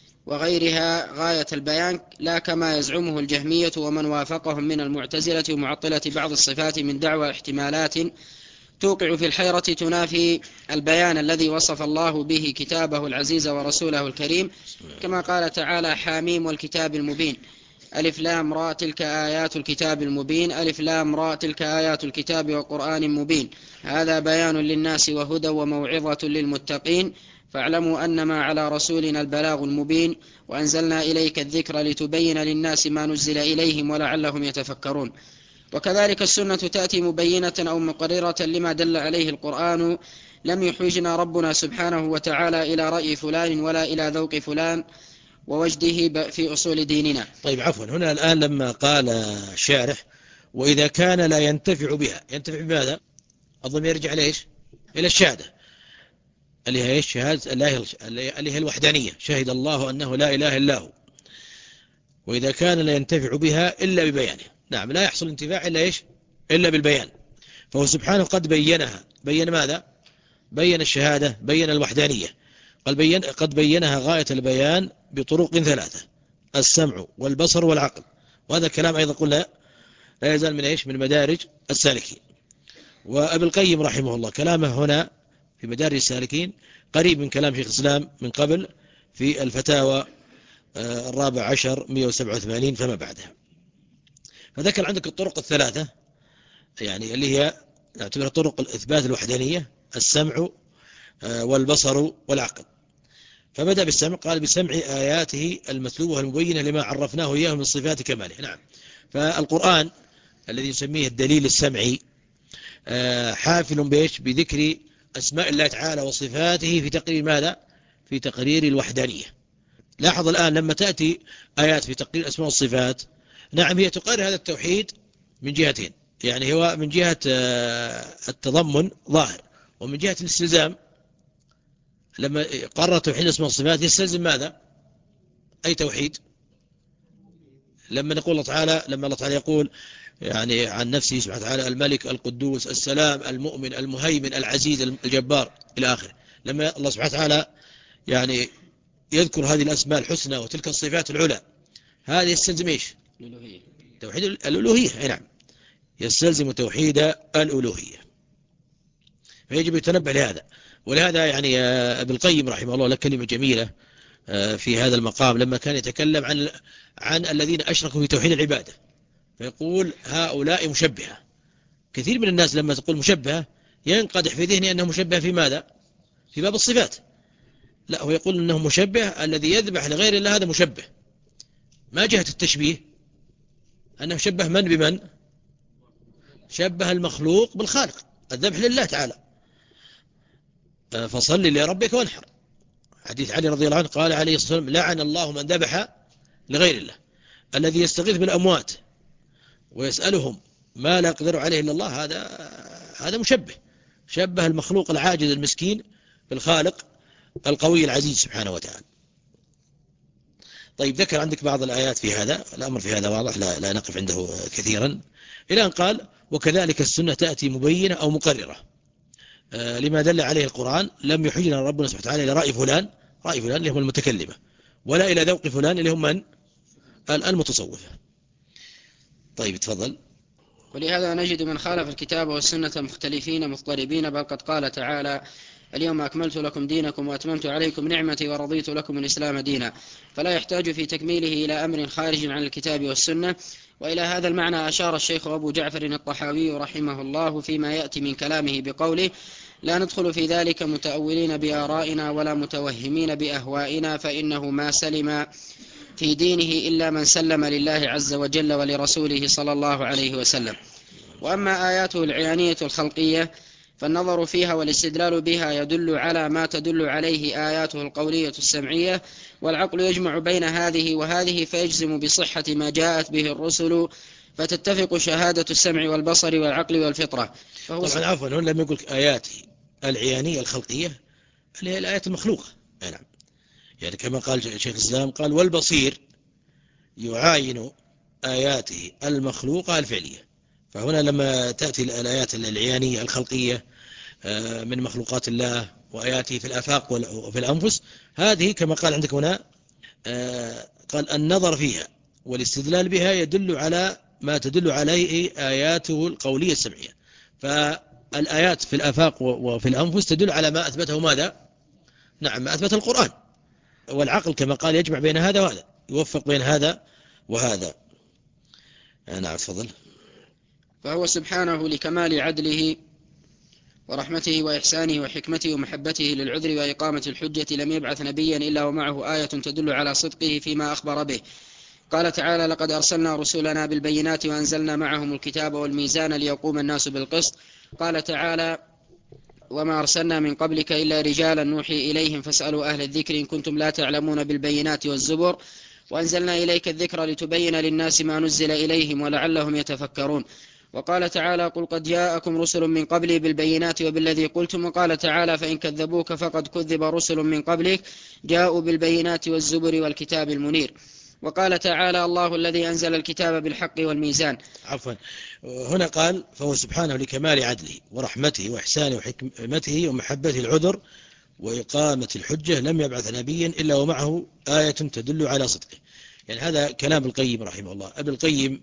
وغيرها غاية البيان، لا كما يزعمه الجهمية ومن وافقهم من المعتزلة ومعطلة بعض الصفات من دعوى احتمالات توقع في الحيرة تنافي البيان الذي وصف الله به كتابه العزيز ورسوله الكريم، كما قال تعالى: حاميم والكتاب المبين، ألف لام را تلك آيات الكتاب المبين، ألف لام را تلك آيات الكتاب وقرآن مبين، هذا بيان للناس وهدى وموعظة للمتقين، فاعلموا أنما على رسولنا البلاغ المبين، وأنزلنا إليك الذكر لتبين للناس ما نزل إليهم ولعلهم يتفكرون. وكذلك السنة تأتي مبينة أو مقررة لما دل عليه القرآن، لم يحوجنا ربنا سبحانه وتعالى إلى رأي فلان ولا إلى ذوق فلان ووجده في أصول ديننا.
طيب عفوا، هنا الآن لما قال الشارح وإذا كان لا ينتفع بها، ينتفع بماذا؟ الضمير يرجع ليش؟ إلى الشهادة اللي هي ايش؟ شهادة اللي هي الوحدانية، شهد الله أنه لا إله إلا هو. وإذا كان لا ينتفع بها إلا ببيانها، نعم لا يحصل انتفاع إلا ايش؟ إلا بالبيان. فهو سبحانه قد بينها، بين ماذا؟ بين الشهادة، بين الوحدانية، قد بين قد بينها غاية البيان بطرق ثلاثة: السمع والبصر والعقل. وهذا الكلام أيضا قلنا لا يزال من ايش؟ من مدارج السالكين. وابن القيم رحمه الله كلامه هنا في مدارج السالكين قريب من كلام شيخ الإسلام من قبل في الفتاوى الرابع عشر مئة وسبعة وثمانين فما بعدها. فذكر عندك الطرق الثلاثة يعني اللي هي نعتبرها طرق الإثبات الوحدانية: السمع والبصر والعقل. فبدأ بالسمع، قال بسمع آياته المتلوة المبينة لما عرفناه إياه من صفات كماله. نعم، فالقرآن الذي يسميه الدليل السمعي حافل بيش بذكر أسماء الله تعالى وصفاته في تقرير ماذا؟ في تقرير الوحدانية. لاحظ الآن لما تأتي آيات في تقرير الأسماء والصفات، نعم هي تقرر هذا التوحيد من جهتين، يعني هو من جهة التضمن ظاهر، ومن جهة الاستلزام لما قرر توحيد الأسماء والصفات يستلزم ماذا؟ أي توحيد؟ لما نقول الله تعالى، لما الله تعالى يقول يعني عن نفسه سبحانه وتعالى: الملك القدوس السلام المؤمن المهيمن العزيز الجبار إلى آخره، لما الله سبحانه وتعالى يعني يذكر هذه الأسماء الحسنى وتلك الصفات العلى، هذا يستلزم إيش؟
الألوهية.
توحيد الألوهية. نعم، يستلزم توحيد الألوهية، فيجب يتنبه لهذا. ولهذا يعني ابن القيم رحمه الله له كلمة جميلة في هذا المقام لما كان يتكلم عن عن الذين أشركوا في توحيد العبادة، فيقول هؤلاء مشبهة. كثير من الناس لما تقول مشبهة ينقدح في ذهنه أنه مشبه في ماذا؟ في باب الصفات. لا، هو يقول أنه مشبه الذي يذبح لغير الله، هذا مشبه. ما جهة التشبيه؟ أنه شبه من بمن؟ شبه المخلوق بالخالق، الذبح لله تعالى. فصل لربك وانحر، حديث علي رضي الله عنه قال عليه الصلاة والسلام: لعن الله من ذبح لغير الله. الذي يستغيث بالأموات ويسألهم ما لا يقدر عليه إلا الله، هذا هذا مشبه. شبه المخلوق العاجز المسكين بالخالق القوي العزيز سبحانه وتعالى. طيب ذكر عندك بعض الآيات في هذا، الأمر في هذا واضح، لا, لا نقف عنده كثيرا، إلى أن قال وكذلك السنة تأتي مبينة أو مقررة آه لما دل عليه القرآن، لم يحجنا ربنا سبحانه وتعالى إلى رأي فلان، رأي فلان اللي هم المتكلمة، ولا إلى ذوق فلان اللي هم من المتصوفة. طيب تفضل.
ولهذا نجد من خالف الكتاب والسنة مختلفين مضطربين، بل قد قال تعالى اليوم أكملت لكم دينكم وأتممت عليكم نعمتي ورضيت لكم الإسلام دينا، فلا يحتاج في تكميله إلى أمر خارج عن الكتاب والسنة. وإلى هذا المعنى أشار الشيخ أبو جعفر الطحاوي رحمه الله فيما يأتي من كلامه بقوله لا ندخل في ذلك متأولين بآرائنا ولا متوهمين بأهوائنا، فإنه ما سلم في دينه إلا من سلم لله عز وجل ولرسوله صلى الله عليه وسلم. وأما آياته العيانية الخلقية فالنظر فيها والاستدلال بها يدل على ما تدل عليه آياته القولية السمعية، والعقل يجمع بين هذه وهذه فيجزم بصحة ما جاءت به الرسل، فتتفق شهادة السمع والبصر والعقل والفطرة.
طبعا عفوا، هنا لم يقول آياته العيانية الخلقية اللي هي الآيات المخلوقة. نعم، يعني كما قال شيخ الإسلام قال والبصير يعاين آياته المخلوقة الفعلية. فهنا لما تأتي الآيات العيانية الخلقية من مخلوقات الله وآياته في الآفاق وفي الأنفس، هذه كما قال عندك هنا قال النظر فيها والاستدلال بها يدل على ما تدل عليه آياته القولية السمعية. فالآيات في الآفاق وفي الأنفس تدل على ما أثبته ماذا؟ نعم، ما أثبت القرآن. والعقل كما قال يجمع بين هذا وهذا، يوفق بين هذا وهذا. نعم تفضل.
فهو سبحانه لكمال عدله ورحمته وإحسانه وحكمته ومحبته للعذر وإقامة الحجة لم يبعث نبيا إلا ومعه آية تدل على صدقه فيما أخبر به. قال تعالى لقد أرسلنا رسولنا بالبينات وأنزلنا معهم الكتاب والميزان ليقوم الناس بالقسط. قال تعالى وما أرسلنا من قبلك إلا رجالا نوحي إليهم فاسألوا أهل الذكر إن كنتم لا تعلمون بالبينات والزبر وأنزلنا إليك الذكر لتبين للناس ما نزل إليهم ولعلهم يتفكرون. وقال تعالى قل قد جاءكم رسل من قبلي بالبينات وبالذي قلتم. وقال تعالى فإن كذبوك فقد كذب رسل من قبلك جاءوا بالبينات والزبر والكتاب المنير. وقال تعالى الله الذي أنزل الكتاب بالحق والميزان.
عفوا، هنا قال فهو سبحانه لكمال عدله ورحمته وإحسانه وحكمته ومحبته العذر وإقامة الحجة لم يبعث نبيا إلا ومعه آية تدل على صدقه. يعني هذا كلام القيم رحمه الله. ابن القيم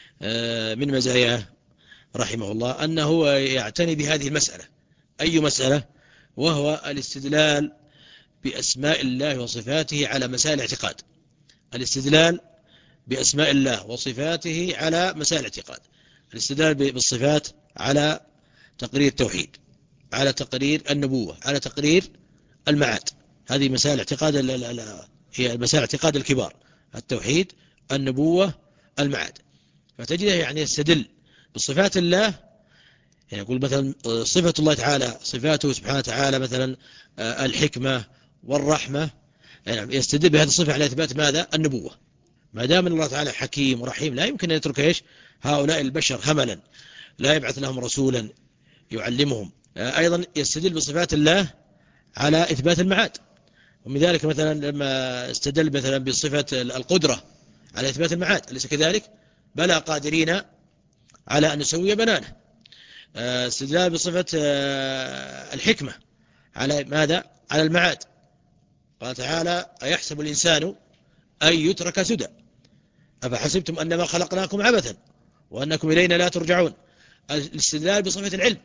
من مزاياه رحمه الله أنه يعتني بهذه المسألة. أي مسألة؟ وهو الاستدلال بأسماء الله وصفاته على مسائل الاعتقاد. الاستدلال بأسماء الله وصفاته على مسائل الاعتقاد. الاستدلال بالصفات على تقرير التوحيد، على تقرير النبوة، على تقرير المعاد. هذه مسائل اعتقاد، هي مسائل اعتقاد الكبار: التوحيد، النبوة، المعاد. فتجده يعني يستدل بصفات الله، يعني يقول مثلا صفة الله تعالى، صفاته سبحانه وتعالى مثلا الحكمة والرحمة، يعني يستدل بهذه الصفة على إثبات ماذا؟ النبوة. ما دام الله تعالى حكيم ورحيم لا يمكن أن يترك إيش هؤلاء البشر هملا، لا يبعث لهم رسولا يعلمهم. أيضا يستدل بصفات الله على إثبات المعاد. ومن ذلك مثلا لما استدل مثلا بصفة القدرة على إثبات المعاد، أليس كذلك؟ بلى قادرين على أن نسوي بنانه. استدلال بصفة الحكمة على ماذا؟ على المعاد. قال تعالى أيحسب الإنسان أن يترك سدى أفحسبتم أنما خلقناكم عبثا وأنكم إلينا لا ترجعون. الاستدلال بصفة العلم،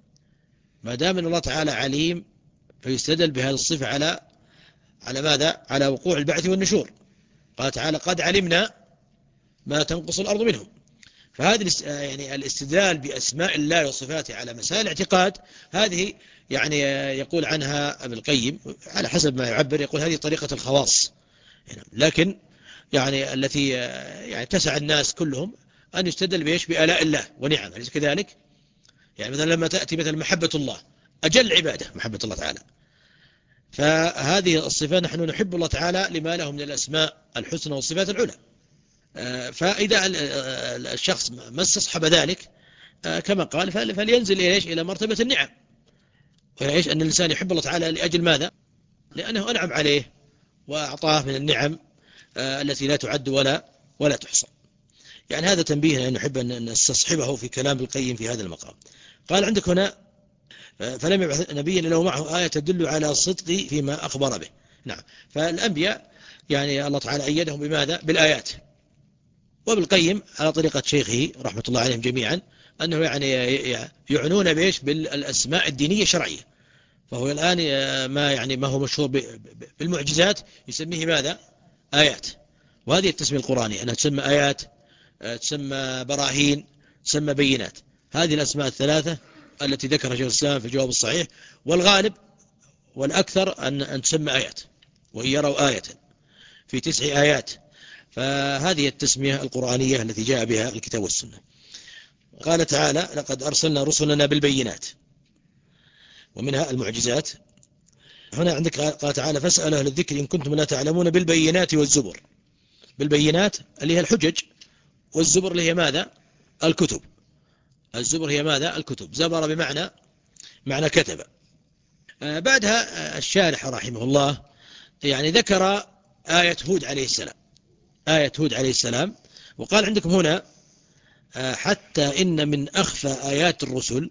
ما دام أن الله تعالى عليم فيستدل بهذه الصفة على على ماذا؟ على وقوع البعث والنشور. قال تعالى قد علمنا ما تنقص الأرض منهم. فهذه يعني الاستدلال بأسماء الله وصفاته على مسائل الاعتقاد، هذه يعني يقول عنها ابن القيم على حسب ما يعبر، يقول هذه طريقة الخواص. لكن يعني التي يعني تسع الناس كلهم أن يستدل بإيش؟ بآلاء الله ونعم، أليس كذلك؟ يعني مثلا لما تأتي مثلا محبة الله أجل عبادة محبة الله تعالى. فهذه الصفة نحن نحب الله تعالى لما له من الأسماء الحسنى والصفات العلى. فإذا الشخص ما استصحب ذلك كما قال فلينزل إليه إلى مرتبة النعم، وهي إيش؟ أن الإنسان يحب الله تعالى لأجل ماذا؟ لأنه أنعم عليه وأعطاه من النعم آه التي لا تعد ولا ولا تحصى. يعني هذا تنبيه أن نحب أن نستصحبه في كلام القيم في هذا المقام. قال عندك هنا فلم يبعث نبيا إلا معه آية تدل على صدق فيما أخبر به. نعم. فالأنبياء يعني الله تعالى أيدهم بماذا؟ بالآيات. وبالقيم على طريقة شيخه رحمة الله عليهم جميعا أنه يعني يعنون بإيش؟ بالأسماء الدينية الشرعية. فهو الآن ما يعني ما هو مشهور بالمعجزات يسميه ماذا؟ آيات. وهذه التسمية القرآنية أنها تسمى آيات، تسمى براهين، تسمى بينات. هذه الأسماء الثلاثة التي ذكرها شيخ الإسلام في الجواب الصحيح، والغالب والأكثر أن أن تسمى آيات، وإن يروا آية في تسع آيات. فهذه التسمية القرآنية التي جاء بها الكتاب والسنة. قال تعالى لقد أرسلنا رسلنا بالبينات ومنها المعجزات. هنا عندك قال تعالى فاسألوا أهل الذكر إن كنتم لا تعلمون بالبينات والزبر. بالبينات اللي هي الحجج، والزبر اللي هي ماذا؟ الكتب. الزبر هي ماذا؟ الكتب. زبر بمعنى معنى كتب. آه بعدها الشارح رحمه الله يعني ذكر آية هود عليه السلام، آية هود عليه السلام، وقال عندكم هنا آه حتى إن من أخفى آيات الرسل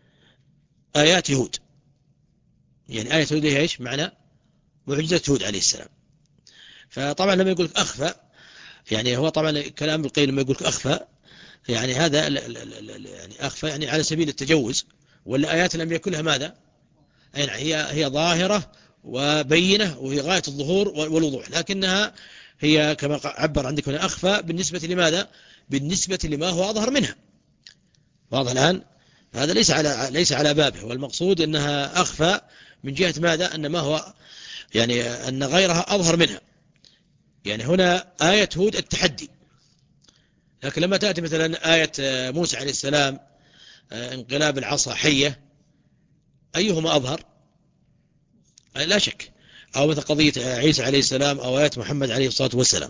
آيات هود. يعني آية هود هي إيش معنى؟ معجزة هود عليه السلام. فطبعا لما يقول أخفى يعني هو طبعا كلام القيل لما يقول أخفى يعني هذا يعني أخفى يعني على سبيل التجوز، ولا آيات الأنبياء كلها ماذا؟ يعني هي هي ظاهرة وبينة وهي غاية الظهور والوضوح، لكنها هي كما عبر عندك هنا أخفى بالنسبة لماذا؟ بالنسبة لما هو أظهر منها. واضح الآن؟ هذا ليس على ليس على بابه، والمقصود أنها أخفى من جهة ماذا؟ أن ما هو يعني أن غيرها أظهر منها. يعني هنا آية هود التحدي، لكن لما تأتي مثلا آية موسى عليه السلام انقلاب العصا حية، أيهما أظهر؟ لا شك. أو مثل قضية عيسى عليه السلام أو آيات محمد عليه الصلاة والسلام.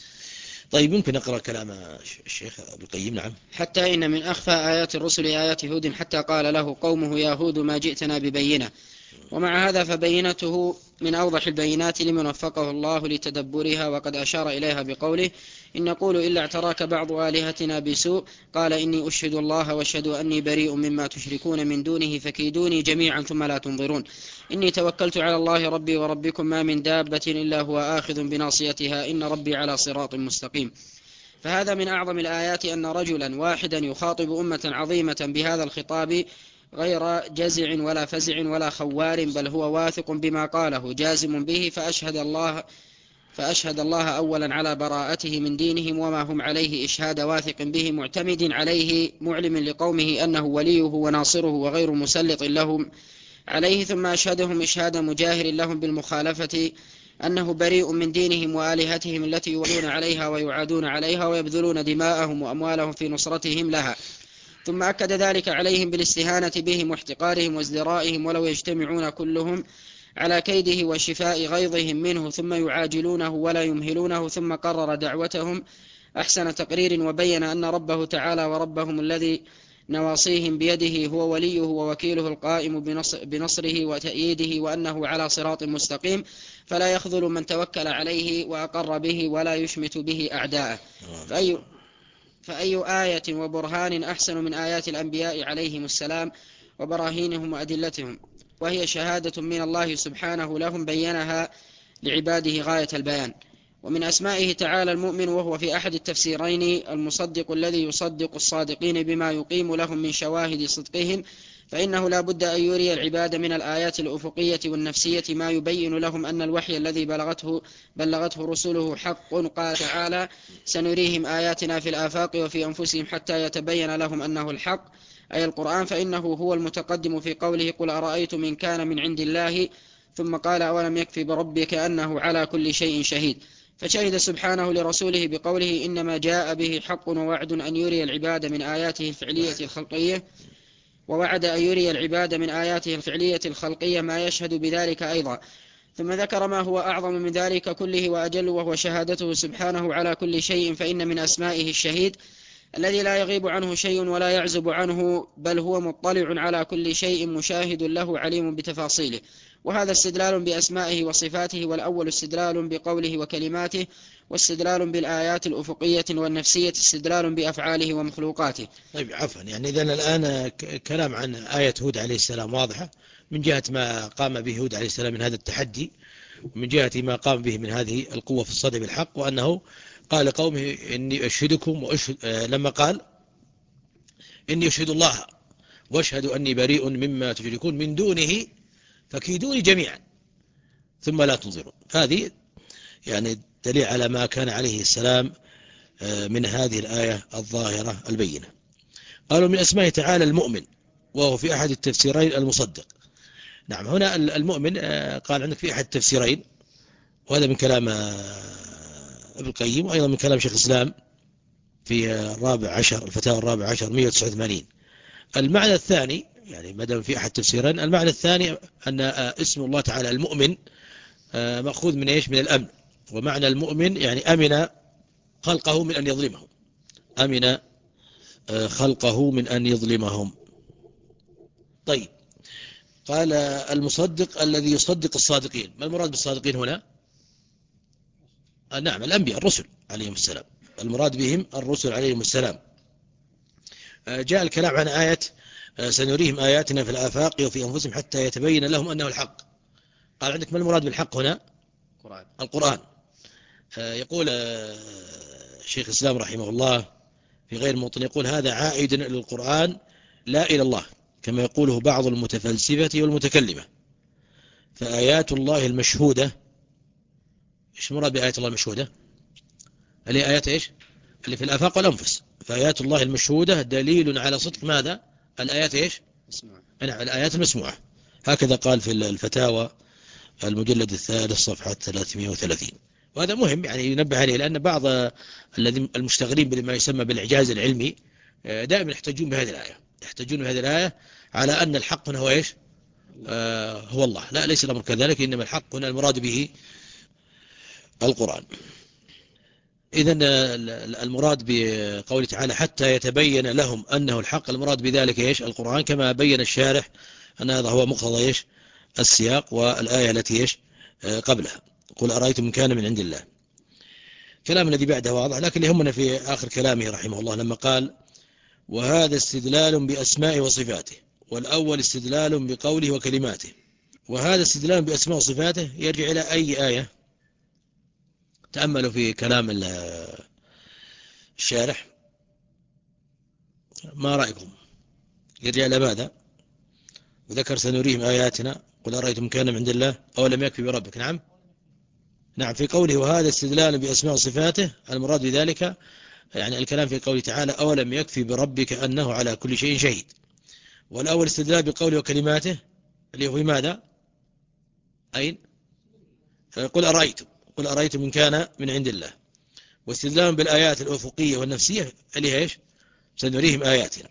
طيب ممكن نقرأ كلام الشيخ ابن القيم. نعم.
حتى إن من أخفى آيات الرسل آيات هود حتى قال له قومه يا هود ما جئتنا ببينة. ومع هذا فبينته من أوضح البينات لمن وفقه الله لتدبرها، وقد أشار إليها بقوله إن نقول إلا اعتراك بعض آلهتنا بسوء قال إني أشهد الله واشهدوا أني بريء مما تشركون من دونه فكيدوني جميعا ثم لا تنظرون إني توكلت على الله ربي وربكم ما من دابة إلا هو آخذ بناصيتها إن ربي على صراط مستقيم. فهذا من أعظم الآيات أن رجلا واحدا يخاطب أمة عظيمة بهذا الخطاب غير جزع ولا فزع ولا خوار، بل هو واثق بما قاله جازم به، فأشهد الله فأشهد الله أولا على براءته من دينهم وما هم عليه إشهاد واثق به معتمد عليه معلم لقومه أنه وليه وناصره وغير مسلط لهم عليه، ثم أشهدهم إشهاد مجاهر لهم بالمخالفة أنه بريء من دينهم وآلهتهم التي يولون عليها ويعادون عليها ويبذلون دماءهم وأموالهم في نصرتهم لها، ثم أكد ذلك عليهم بالاستهانة بهم واحتقارهم وازدرائهم ولو يجتمعون كلهم على كيده وشفاء غيظهم منه ثم يعاجلونه ولا يمهلونه، ثم قرر دعوتهم أحسن تقرير وبين أن ربه تعالى وربهم الذي نواصيهم بيده هو وليه ووكيله القائم بنصره وتأييده، وأنه على صراط مستقيم فلا يخذل من توكل عليه وأقر به ولا يشمت به أعداءه. فأي, فأي آية وبرهان أحسن من آيات الأنبياء عليهم السلام وبراهينهم وأدلتهم، وهي شهادة من الله سبحانه لهم بينها لعباده غاية البيان. ومن أسمائه تعالى المؤمن، وهو في أحد التفسيرين المصدق الذي يصدق الصادقين بما يقيم لهم من شواهد صدقهم، فإنه لا بد أن يري العباد من الآيات الأفقية والنفسية ما يبين لهم أن الوحي الذي بلغته, بلغته رسله حق. قال تعالى سنريهم آياتنا في الآفاق وفي أنفسهم حتى يتبين لهم أنه الحق، أي القرآن، فإنه هو المتقدم في قوله قل أرأيتم إن كان من عند الله، ثم قال أولم يكفي بربك أنه على كل شيء شهيد. فشهد سبحانه لرسوله بقوله إنما جاء به حق ووعد أن يري العباد من آياته الفعلية الخلقية ووعد أن يري العباد من آياته الفعلية الخلقية ما يشهد بذلك أيضا. ثم ذكر ما هو أعظم من ذلك كله وأجل، وهو شهادته سبحانه على كل شيء، فإن من أسمائه الشهيد الذي لا يغيب عنه شيء ولا يعزب عنه، بل هو مطلع على كل شيء مشاهد له عليم بتفاصيله. وهذا استدلال بأسمائه وصفاته، والأول استدلال بقوله وكلماته، واستدلال بالآيات الأفقية والنفسية استدلال بأفعاله ومخلوقاته.
طيب عفوا، يعني إذن الآن كلام عن آية هود عليه السلام واضحة من جهة ما قام به هود عليه السلام من هذا التحدي، ومن جهة ما قام به من هذه القوة في الصدع بالحق، وأنه قال قومه إني أشهدكم وأشهد، لما قال إني أشهد الله وأشهد أني بريء مما تشركون من دونه فكيدوني جميعا ثم لا تنظرون. هذه يعني دليل على ما كان عليه السلام من هذه الآية الظاهرة البينة. قالوا من أسماء تعالى المؤمن، وهو في أحد التفسيرين المصدق. نعم، هنا المؤمن قال عندك في أحد التفسيرين، وهذا من كلام ابن القيم، وأيضا من كلام شيخ الإسلام في الرابع عشر الفتاوى الرابع عشر مئة وتسعة وثمانين. المعنى الثاني، يعني ما دام في أحد التفسيرين، المعنى الثاني أن اسم الله تعالى المؤمن مأخوذ من إيش؟ من الأمن. ومعنى المؤمن يعني أمن خلقه من أن يظلمهم، أمن خلقه من أن يظلمهم. طيب، قال المصدق الذي يصدق الصادقين. ما المراد بالصادقين هنا؟ نعم، الأنبياء الرسل عليهم السلام، المراد بهم الرسل عليهم السلام. جاء الكلام عن آية سنريهم آياتنا في الآفاق وفي أنفسهم حتى يتبين لهم أنه الحق. قال عندك ما المراد بالحق هنا؟ القرآن. القرآن. يقول شيخ الإسلام رحمه الله في غير موطن، يقول هذا عائد إلى القرآن لا إلى الله، كما يقوله بعض المتفلسفة والمتكلمة. فآيات الله المشهودة، إيش مراد بآيات الله المشهودة؟ اللي آيات إيش؟ اللي في الآفاق والأنفس. فآيات الله المشهودة دليل على صدق ماذا؟ الآيات إيش؟ مسموعة. نعم، الآيات المسموعة. هكذا قال في الفتاوى المجلد الثالث صفحة ثلاثمئة وثلاثين. وهذا مهم يعني ينبه عليه، لأن بعض الذين المشتغلين بما يسمى بالإعجاز العلمي دائما يحتاجون بهذه الآية، يحتاجون بهذه الآية على أن الحق هنا هو إيش؟ آه هو الله. لا، ليس الأمر كذلك، إنما الحق هنا المراد به القرآن. إذن المراد بقوله تعالى حتى يتبين لهم أنه الحق، المراد بذلك إيش؟ القرآن، كما بين الشارح أن هذا هو مقتضى إيش؟ السياق والآية التي إيش؟ قبلها. قل أرأيتم كان من عند الله. كلام الذي بعده واضح، لكن يهمنا في آخر كلامه رحمه الله لما قال وهذا استدلال بأسماء وصفاته، والأول استدلال بقوله وكلماته. وهذا استدلال بأسماء وصفاته يرجع إلى أي آية؟ تأملوا في كلام الشارح، ما رأيكم؟ يرجع إلى ماذا؟ وذكر سنريهم آياتنا قل أرأيتم كان من عند الله أو لم يكفي بربك. نعم نعم في قوله وهذا استدلال بأسماء وصفاته، المراد بذلك يعني الكلام في قوله تعالى أولم يكفي بربك أنه على كل شيء شهيد. والأول استدلال بقوله وكلماته اللي هو ماذا؟ أين؟ قل أرأيتم قل أرأيتم إن كان من عند الله. واستدلال بالآيات الأفقية والنفسية اللي هي إيش؟ سنريهم آياتنا.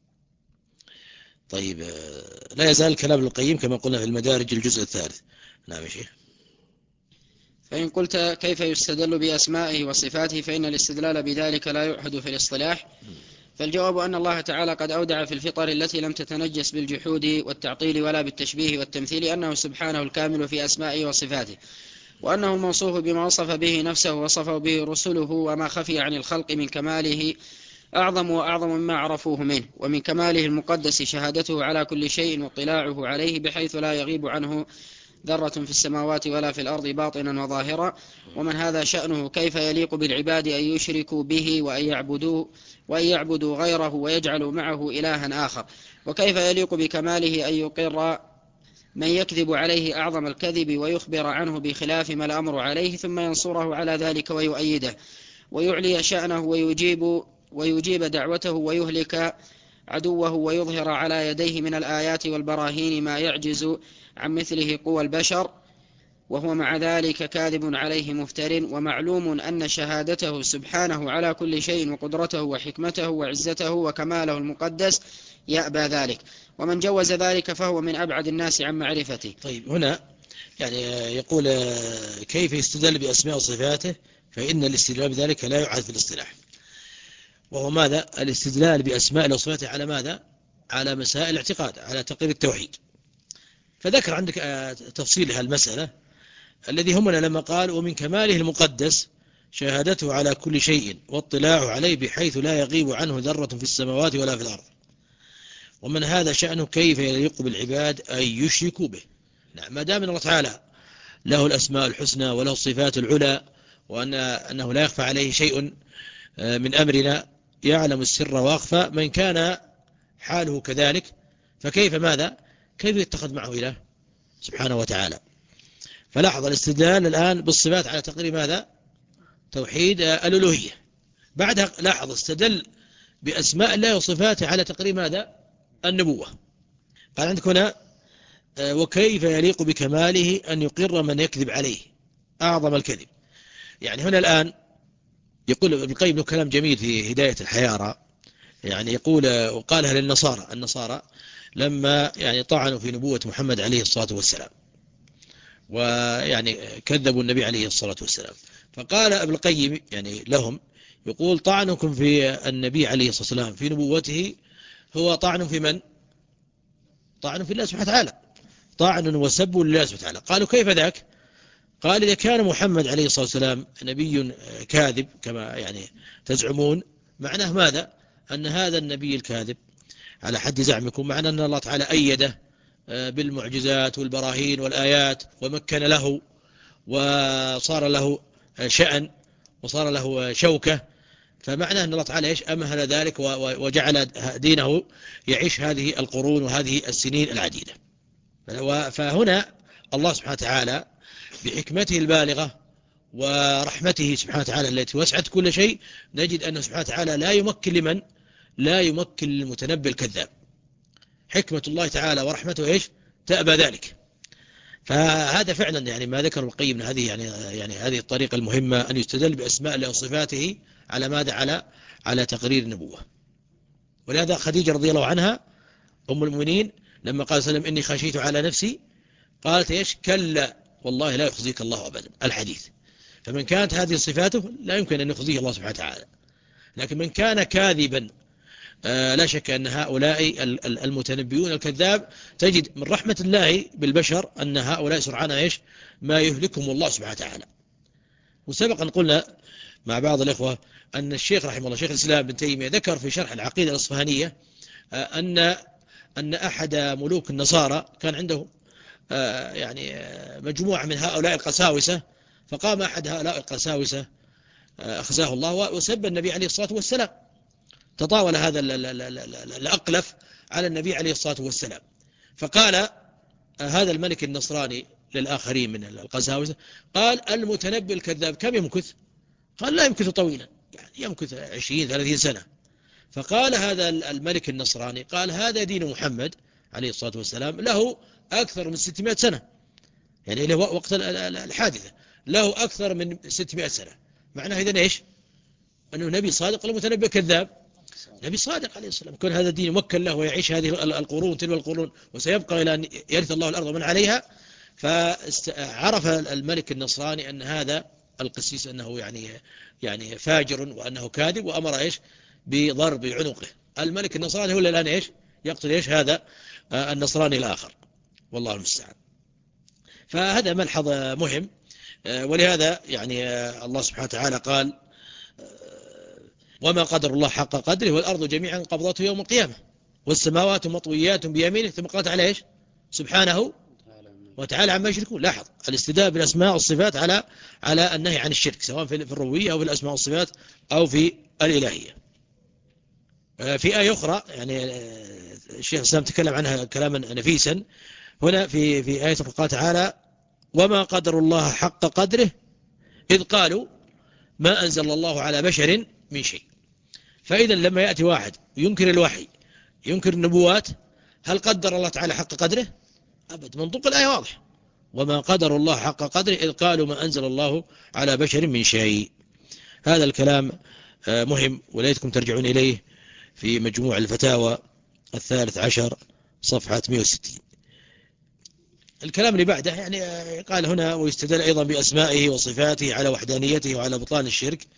طيب، لا يزال الكلام ابن القيم كما قلنا في المدارج الجزء الثالث. نعم يا شيخ.
فإن قلت كيف يستدل بأسمائه وصفاته فإن الاستدلال بذلك لا يعهد في الاصطلاح، فالجواب أن الله تعالى قد أودع في الفطر التي لم تتنجس بالجحود والتعطيل ولا بالتشبيه والتمثيل أنه سبحانه الكامل في أسمائه وصفاته، وأنه الموصوف بما وصف به نفسه ووصفه به رسله، وما خفي عن الخلق من كماله أعظم وأعظم مما عرفوه منه، ومن كماله المقدس شهادته على كل شيء واطلاعه عليه بحيث لا يغيب عنه ذرة في السماوات ولا في الأرض باطنا وظاهرا. ومن هذا شأنه كيف يليق بالعباد أن يشركوا به وأن يعبدوا, وأن يعبدوا غيره ويجعلوا معه إلها آخر؟ وكيف يليق بكماله أن يقر من يكذب عليه أعظم الكذب ويخبر عنه بخلاف ما الأمر عليه ثم ينصره على ذلك ويؤيده ويعلي شأنه ويجيب, ويجيب دعوته ويهلك عدوه ويظهر على يديه من الآيات والبراهين ما يعجز عن مثله قوى البشر، وهو مع ذلك كاذب عليه مفتر. ومعلوم أن شهادته سبحانه على كل شيء وقدرته وحكمته وعزته وكماله المقدس يأبى ذلك، ومن جوز ذلك فهو من أبعد الناس عن معرفته.
طيب، هنا يعني يقول كيف يستدل بأسماء وصفاته، فإن الاستدلال بذلك لا يعهد في الاصطلاح. وهو ماذا؟ الاستدلال بأسماء الله وصفاته على ماذا؟ على مسائل الاعتقاد، على تقرير التوحيد. فذكر عندك تفصيل هالمسألة الذي همنا لما قال ومن كماله المقدس شهادته على كل شيء واطلاعه عليه بحيث لا يغيب عنه ذرة في السماوات ولا في الأرض. ومن هذا شأنه كيف يليق بالعباد أن يشركوا به. نعم، ما دام الله تعالى له الأسماء الحسنى وله الصفات العلى وأن أنه لا يخفى عليه شيء من أمرنا، يعلم السر وأخفى، من كان حاله كذلك فكيف ماذا؟ كيف يتخذ معه إله سبحانه وتعالى؟ فلاحظ الاستدلال الآن بالصفات على تقرير ماذا؟ توحيد الألوهية. بعدها لاحظ استدل بأسماء الله وصفاته على تقرير ماذا؟ النبوة. قال عندك هنا وكيف يليق بكماله أن يقر من يكذب عليه أعظم الكذب. يعني هنا الآن يقول ابن القيم له كلام جميل في هداية الحيارى، يعني يقول وقالها للنصارى النصارى لما يعني طعنوا في نبوة محمد عليه الصلاة والسلام ويعني كذبوا النبي عليه الصلاة والسلام. فقال ابن القيم يعني لهم يقول طعنكم في النبي عليه الصلاة والسلام في نبوته هو طعن في من؟ طعن في الله سبحانه وتعالى، طعن وسب لله سبحانه وتعالى. قالوا كيف ذاك؟ قال إذا كان محمد عليه الصلاة والسلام نبي كاذب كما يعني تزعمون، معناه ماذا؟ أن هذا النبي الكاذب على حد زعمكم معناه أن الله تعالى أيده بالمعجزات والبراهين والآيات ومكن له وصار له شأن وصار له شوكة، فمعنى أن الله تعالى إيش أمهل ذلك وجعل دينه يعيش هذه القرون وهذه السنين العديدة. فهنا الله سبحانه وتعالى بحكمته البالغة ورحمته سبحانه وتعالى التي وسعت كل شيء نجد أنه سبحانه وتعالى لا يمكن لمن؟ لا يمكن للمتنبي الكذاب. حكمة الله تعالى ورحمته إيش؟ تأبى ذلك. فهذا فعلا يعني ما ذكر القيم هذه يعني يعني هذه الطريقة المهمة أن يستدل بأسماء الله وصفاته على ماذا؟ على على تقرير النبوة. ولهذا خديجة رضي الله عنها أم المؤمنين لما قال سلم إني خشيت على نفسي قالت إيش؟ كلا والله لا يخزيك الله أبدا الحديث. فمن كانت هذه صفاته لا يمكن أن يخزيه الله سبحانه وتعالى. لكن من كان كاذبا آه لا شك أن هؤلاء المتنبيون الكذاب تجد من رحمة الله بالبشر أن هؤلاء سرعان إيش؟ ما يهلكهم الله سبحانه وتعالى. وسبقا قلنا مع بعض الإخوة أن الشيخ رحمه الله شيخ الإسلام ابن تيمية ذكر في شرح العقيدة الأصفهانية آه أن أن أحد ملوك النصارى كان عنده آه يعني آه مجموعة من هؤلاء القساوسة، فقام أحد هؤلاء القساوسة آه أخزاه الله وسب النبي عليه الصلاة والسلام. تطاول هذا الأقلف على النبي عليه الصلاة والسلام، فقال هذا الملك النصراني للآخرين من القساوسة قال المتنبي الكذاب كم يمكث؟ قال لا يمكث طويلا، يعني يمكث عشرين ثلاثين سنة. فقال هذا الملك النصراني قال هذا دين محمد عليه الصلاة والسلام له أكثر من ستمائة سنة، يعني له وقت الحادثة له أكثر من ستمائة سنة. معناه إذن إيش؟ أنه نبي صادق المتنبي كذاب، نبي صادق عليه السلام. كون هذا الدين مكن له ويعيش هذه القرون تلو القرون وسيبقى إلى أن يرث الله الأرض ومن عليها. فعرف الملك النصراني أن هذا القسيس أنه يعني يعني فاجر وأنه كاذب، وأمر إيش؟ بضرب عنقه. الملك النصراني هو الآن إيش؟ يقتل إيش؟ هذا النصراني الآخر، والله المستعان. فهذا ملحظ مهم. ولهذا يعني الله سبحانه وتعالى قال وما قدر الله حق قدره والأرض جميعا قبضته يوم القيامة والسماوات مطويات بيمينه، ثم قالت على إيش؟ سبحانه وتعالى عما يشركون. لاحظ الاستدلال بالأسماء والصفات على على النهي عن الشرك سواء في الربوبية أو في الأسماء والصفات أو في الإلهية. في آية أخرى يعني الشيخ الإسلام تكلم عنها كلاما نفيسا هنا في في آية قال تعالى وما قدر الله حق قدره إذ قالوا ما أنزل الله على بشر من شيء. فإذا لما يأتي واحد ينكر الوحي ينكر النبوات هل قدر الله تعالى حق قدره؟ أبد. منطوق الآية واضح وما قدر الله حق قدره إذ قالوا ما أنزل الله على بشر من شيء. هذا الكلام مهم وليتكم ترجعون إليه في مجموع الفتاوى الثالث عشر صفحة مئة وستين. الكلام اللي بعده يعني قال هنا ويستدل أيضا بأسمائه وصفاته على وحدانيته وعلى بطلان الشرك.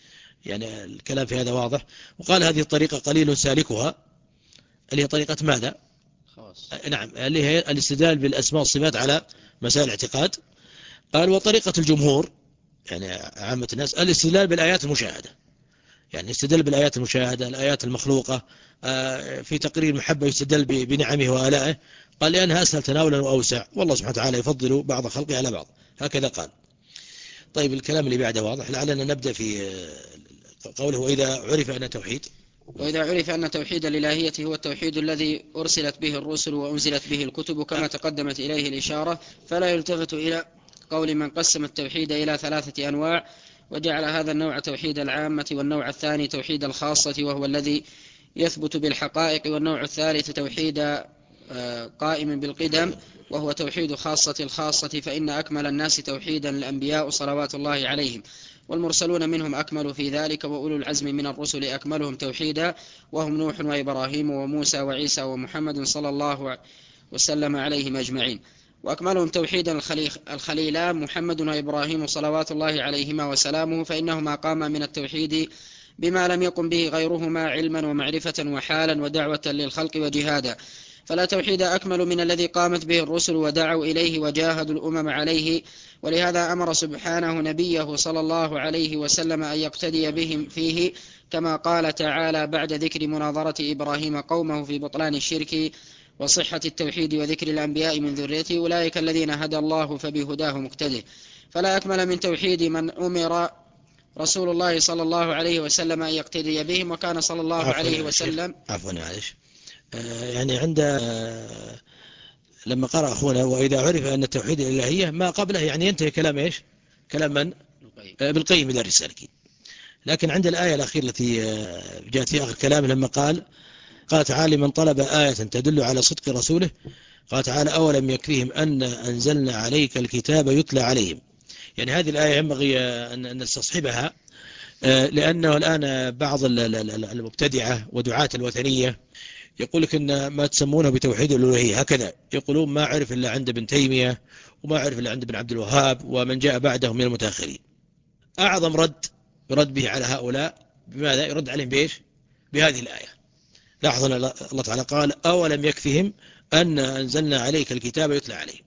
يعني الكلام في هذا واضح. وقال هذه الطريقة قليل سالكها، اللي هي طريقة ماذا؟
خاص.
نعم، اللي هي الاستدلال بالأسماء والصفات على مسائل الاعتقاد. قال وطريقة الجمهور يعني عامة الناس الاستدلال بالآيات المشاهدة، يعني استدل بالآيات المشاهدة، الآيات المخلوقة في تقرير المحبة يستدل بنعمه وآلائه. قال لأنها أسهل تناولا وأوسع، والله سبحانه وتعالى يفضل بعض خلقه على بعض، هكذا قال. طيب الكلام اللي بعده واضح، لعلنا نبدأ في قوله وإذا عرف أن توحيد
وإذا عرف أن توحيد الإلهية هو التوحيد الذي أرسلت به الرسل وأنزلت به الكتب كما تقدمت إليه الإشارة، فلا يلتفت إلى قول من قسم التوحيد إلى ثلاثة أنواع وجعل هذا النوع توحيد العامة، والنوع الثاني توحيد الخاصة وهو الذي يثبت بالحقائق، والنوع الثالث توحيد قائم بالقدم وهو توحيد خاصة الخاصة، فإن أكمل الناس توحيدا الأنبياء صلوات الله عليهم، والمرسلون منهم أكملوا في ذلك، وأولو العزم من الرسل أكملهم توحيدا وهم نوح وإبراهيم وموسى وعيسى ومحمد صلى الله وسلم عليهم أجمعين. وأكملهم توحيدا الخليلان محمد وإبراهيم صلوات الله عليهما وسلامه، فإنهما قاما من التوحيد بما لم يقم به غيرهما علما ومعرفة وحالا ودعوة للخلق وجهادا، فلا توحيد أكمل من الذي قامت به الرسل ودعوا إليه وجاهدوا الأمم عليه. ولهذا أمر سبحانه نبيه صلى الله عليه وسلم أن يقتدي بهم فيه، كما قال تعالى بعد ذكر مناظرة إبراهيم قومه في بطلان الشرك وصحة التوحيد وذكر الأنبياء من ذريته، أولئك الذين هدى الله فبهداه مقتده. فلا أكمل من توحيد من أمر رسول الله صلى الله عليه وسلم أن يقتدي بهم، وكان صلى الله عليه وسلم
عفوا معلش يعني عند لما قرأ أخونا وإذا عرف أن التوحيد الإلهية ما قبله يعني ينتهي كلام إيش؟ كلام من؟ بالقيم إلى الرسالة. لكن عند الآية الأخيرة التي جاءت في آخر كلام لما قال قال تعالى من طلب آية تدل على صدق رسوله، قال تعالى أولم يكفيهم أن أنزلنا عليك الكتاب يتلى عليهم. يعني هذه الآية ينبغي أن نستصحبها، لأنه الآن بعض المبتدعة ودعاة الوثنية يقول لك إن ما تسمونه بتوحيد الألوهية هكذا، يقولون ما عرف إلا عند ابن تيمية وما عرف إلا عند ابن عبد الوهاب ومن جاء بعدهم من المتأخرين. أعظم رد يرد به على هؤلاء بماذا؟ يرد عليهم بإيش؟ بهذه الآية. لاحظوا الله تعالى قال أولم يكفهم أن أنزلنا عليك الكتاب يتلى عليهم.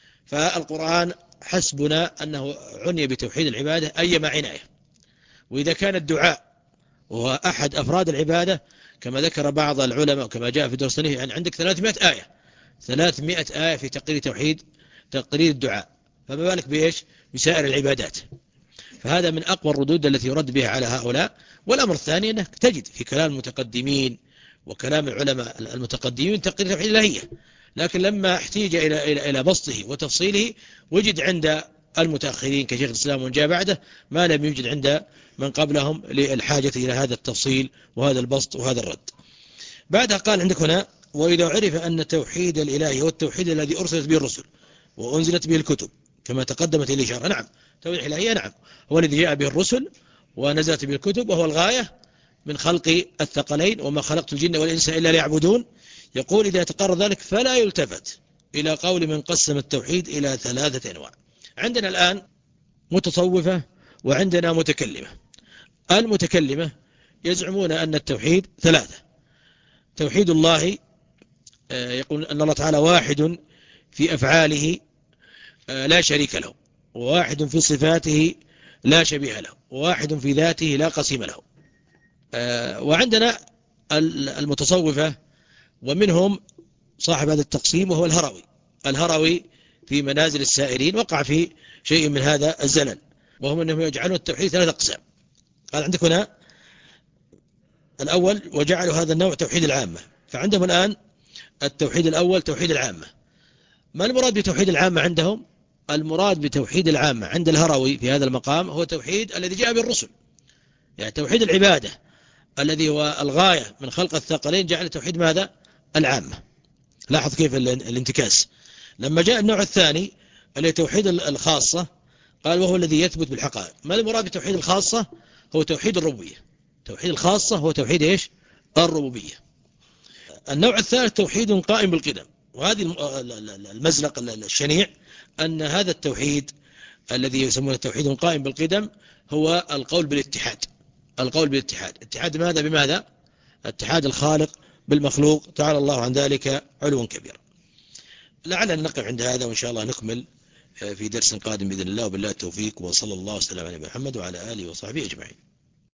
فالقرآن حسبنا أنه عني بتوحيد العبادة أيما عناية. وإذا كان الدعاء وهو أحد أفراد العبادة كما ذكر بعض العلماء كما جاء في درسنا يعني عندك ثلاثمائة آية ثلاثمائة آية في تقرير توحيد تقرير الدعاء، فما بالك بإيش؟ بسائر العبادات. فهذا من أقوى الردود التي يرد بها على هؤلاء. والأمر الثاني أنك تجد في كلام المتقدمين وكلام العلماء المتقدمين تقرير توحيد الإلهية، لكن لما احتيج إلى إلى إلى بسطه وتفصيله وجد عند المتأخرين كشيخ الإسلام ومن جاء بعده ما لم يوجد عند من قبلهم للحاجة إلى هذا التفصيل وهذا البسط وهذا الرد. بعدها قال عندك هنا وإذا عرف أن التوحيد الإلهي هو التوحيد الذي أرسلت به الرسل وأنزلت به الكتب كما تقدمت الإشارة. نعم توحيد الإلهية نعم هو الذي جاء به الرسل ونزلت به الكتب، وهو الغاية من خلق الثقلين وما خلقت الجن والإنس إلا ليعبدون. يقول إذا تقرر ذلك فلا يلتفت إلى قول من قسم التوحيد إلى ثلاثة أنواع. عندنا الآن متصوفة وعندنا متكلمة. المتكلمة يزعمون أن التوحيد ثلاثة: توحيد الله يقول أن الله تعالى واحد في أفعاله لا شريك له، وواحد في صفاته لا شبيه له، وواحد في ذاته لا قسيم له. وعندنا المتصوفة ومنهم صاحب هذا التقسيم وهو الهروي. الهروي في منازل السائرين وقع في شيء من هذا الزلل، وهم أنهم يجعلون التوحيد ثلاثة أقسام. قال عندك هنا الأول وجعلوا هذا النوع توحيد العامة. فعندهم الآن التوحيد الأول توحيد العامة. ما المراد بتوحيد العامة عندهم؟ المراد بتوحيد العامة عند الهروي في هذا المقام هو توحيد الذي جاء بالرسل، يعني توحيد العبادة الذي هو الغاية من خلق الثقلين جعل توحيد ماذا؟ العامة. لاحظ كيف الانتكاس. لما جاء النوع الثاني الذي توحيد الخاصة قال وهو الذي يثبت بالحقائق. ما المراد بتوحيد الخاصة؟ هو توحيد الربوبية. توحيد الخاصة هو توحيد إيش؟ الربوبية. النوع الثالث توحيد قائم بالقدم. وهذه المزلق الشنيع أن هذا التوحيد الذي يسمونه توحيد قائم بالقدم هو القول بالاتحاد. القول بالاتحاد. اتحاد ماذا بماذا؟ اتحاد الخالق بالمخلوق، تعالى الله عن ذلك علوا كبيرا. لعلنا نقف عند هذا، وإن شاء الله نكمل في درس قادم بإذن الله، وبالله التوفيق، وصلى الله وسلم على محمد وعلى آله وصحبه أجمعين.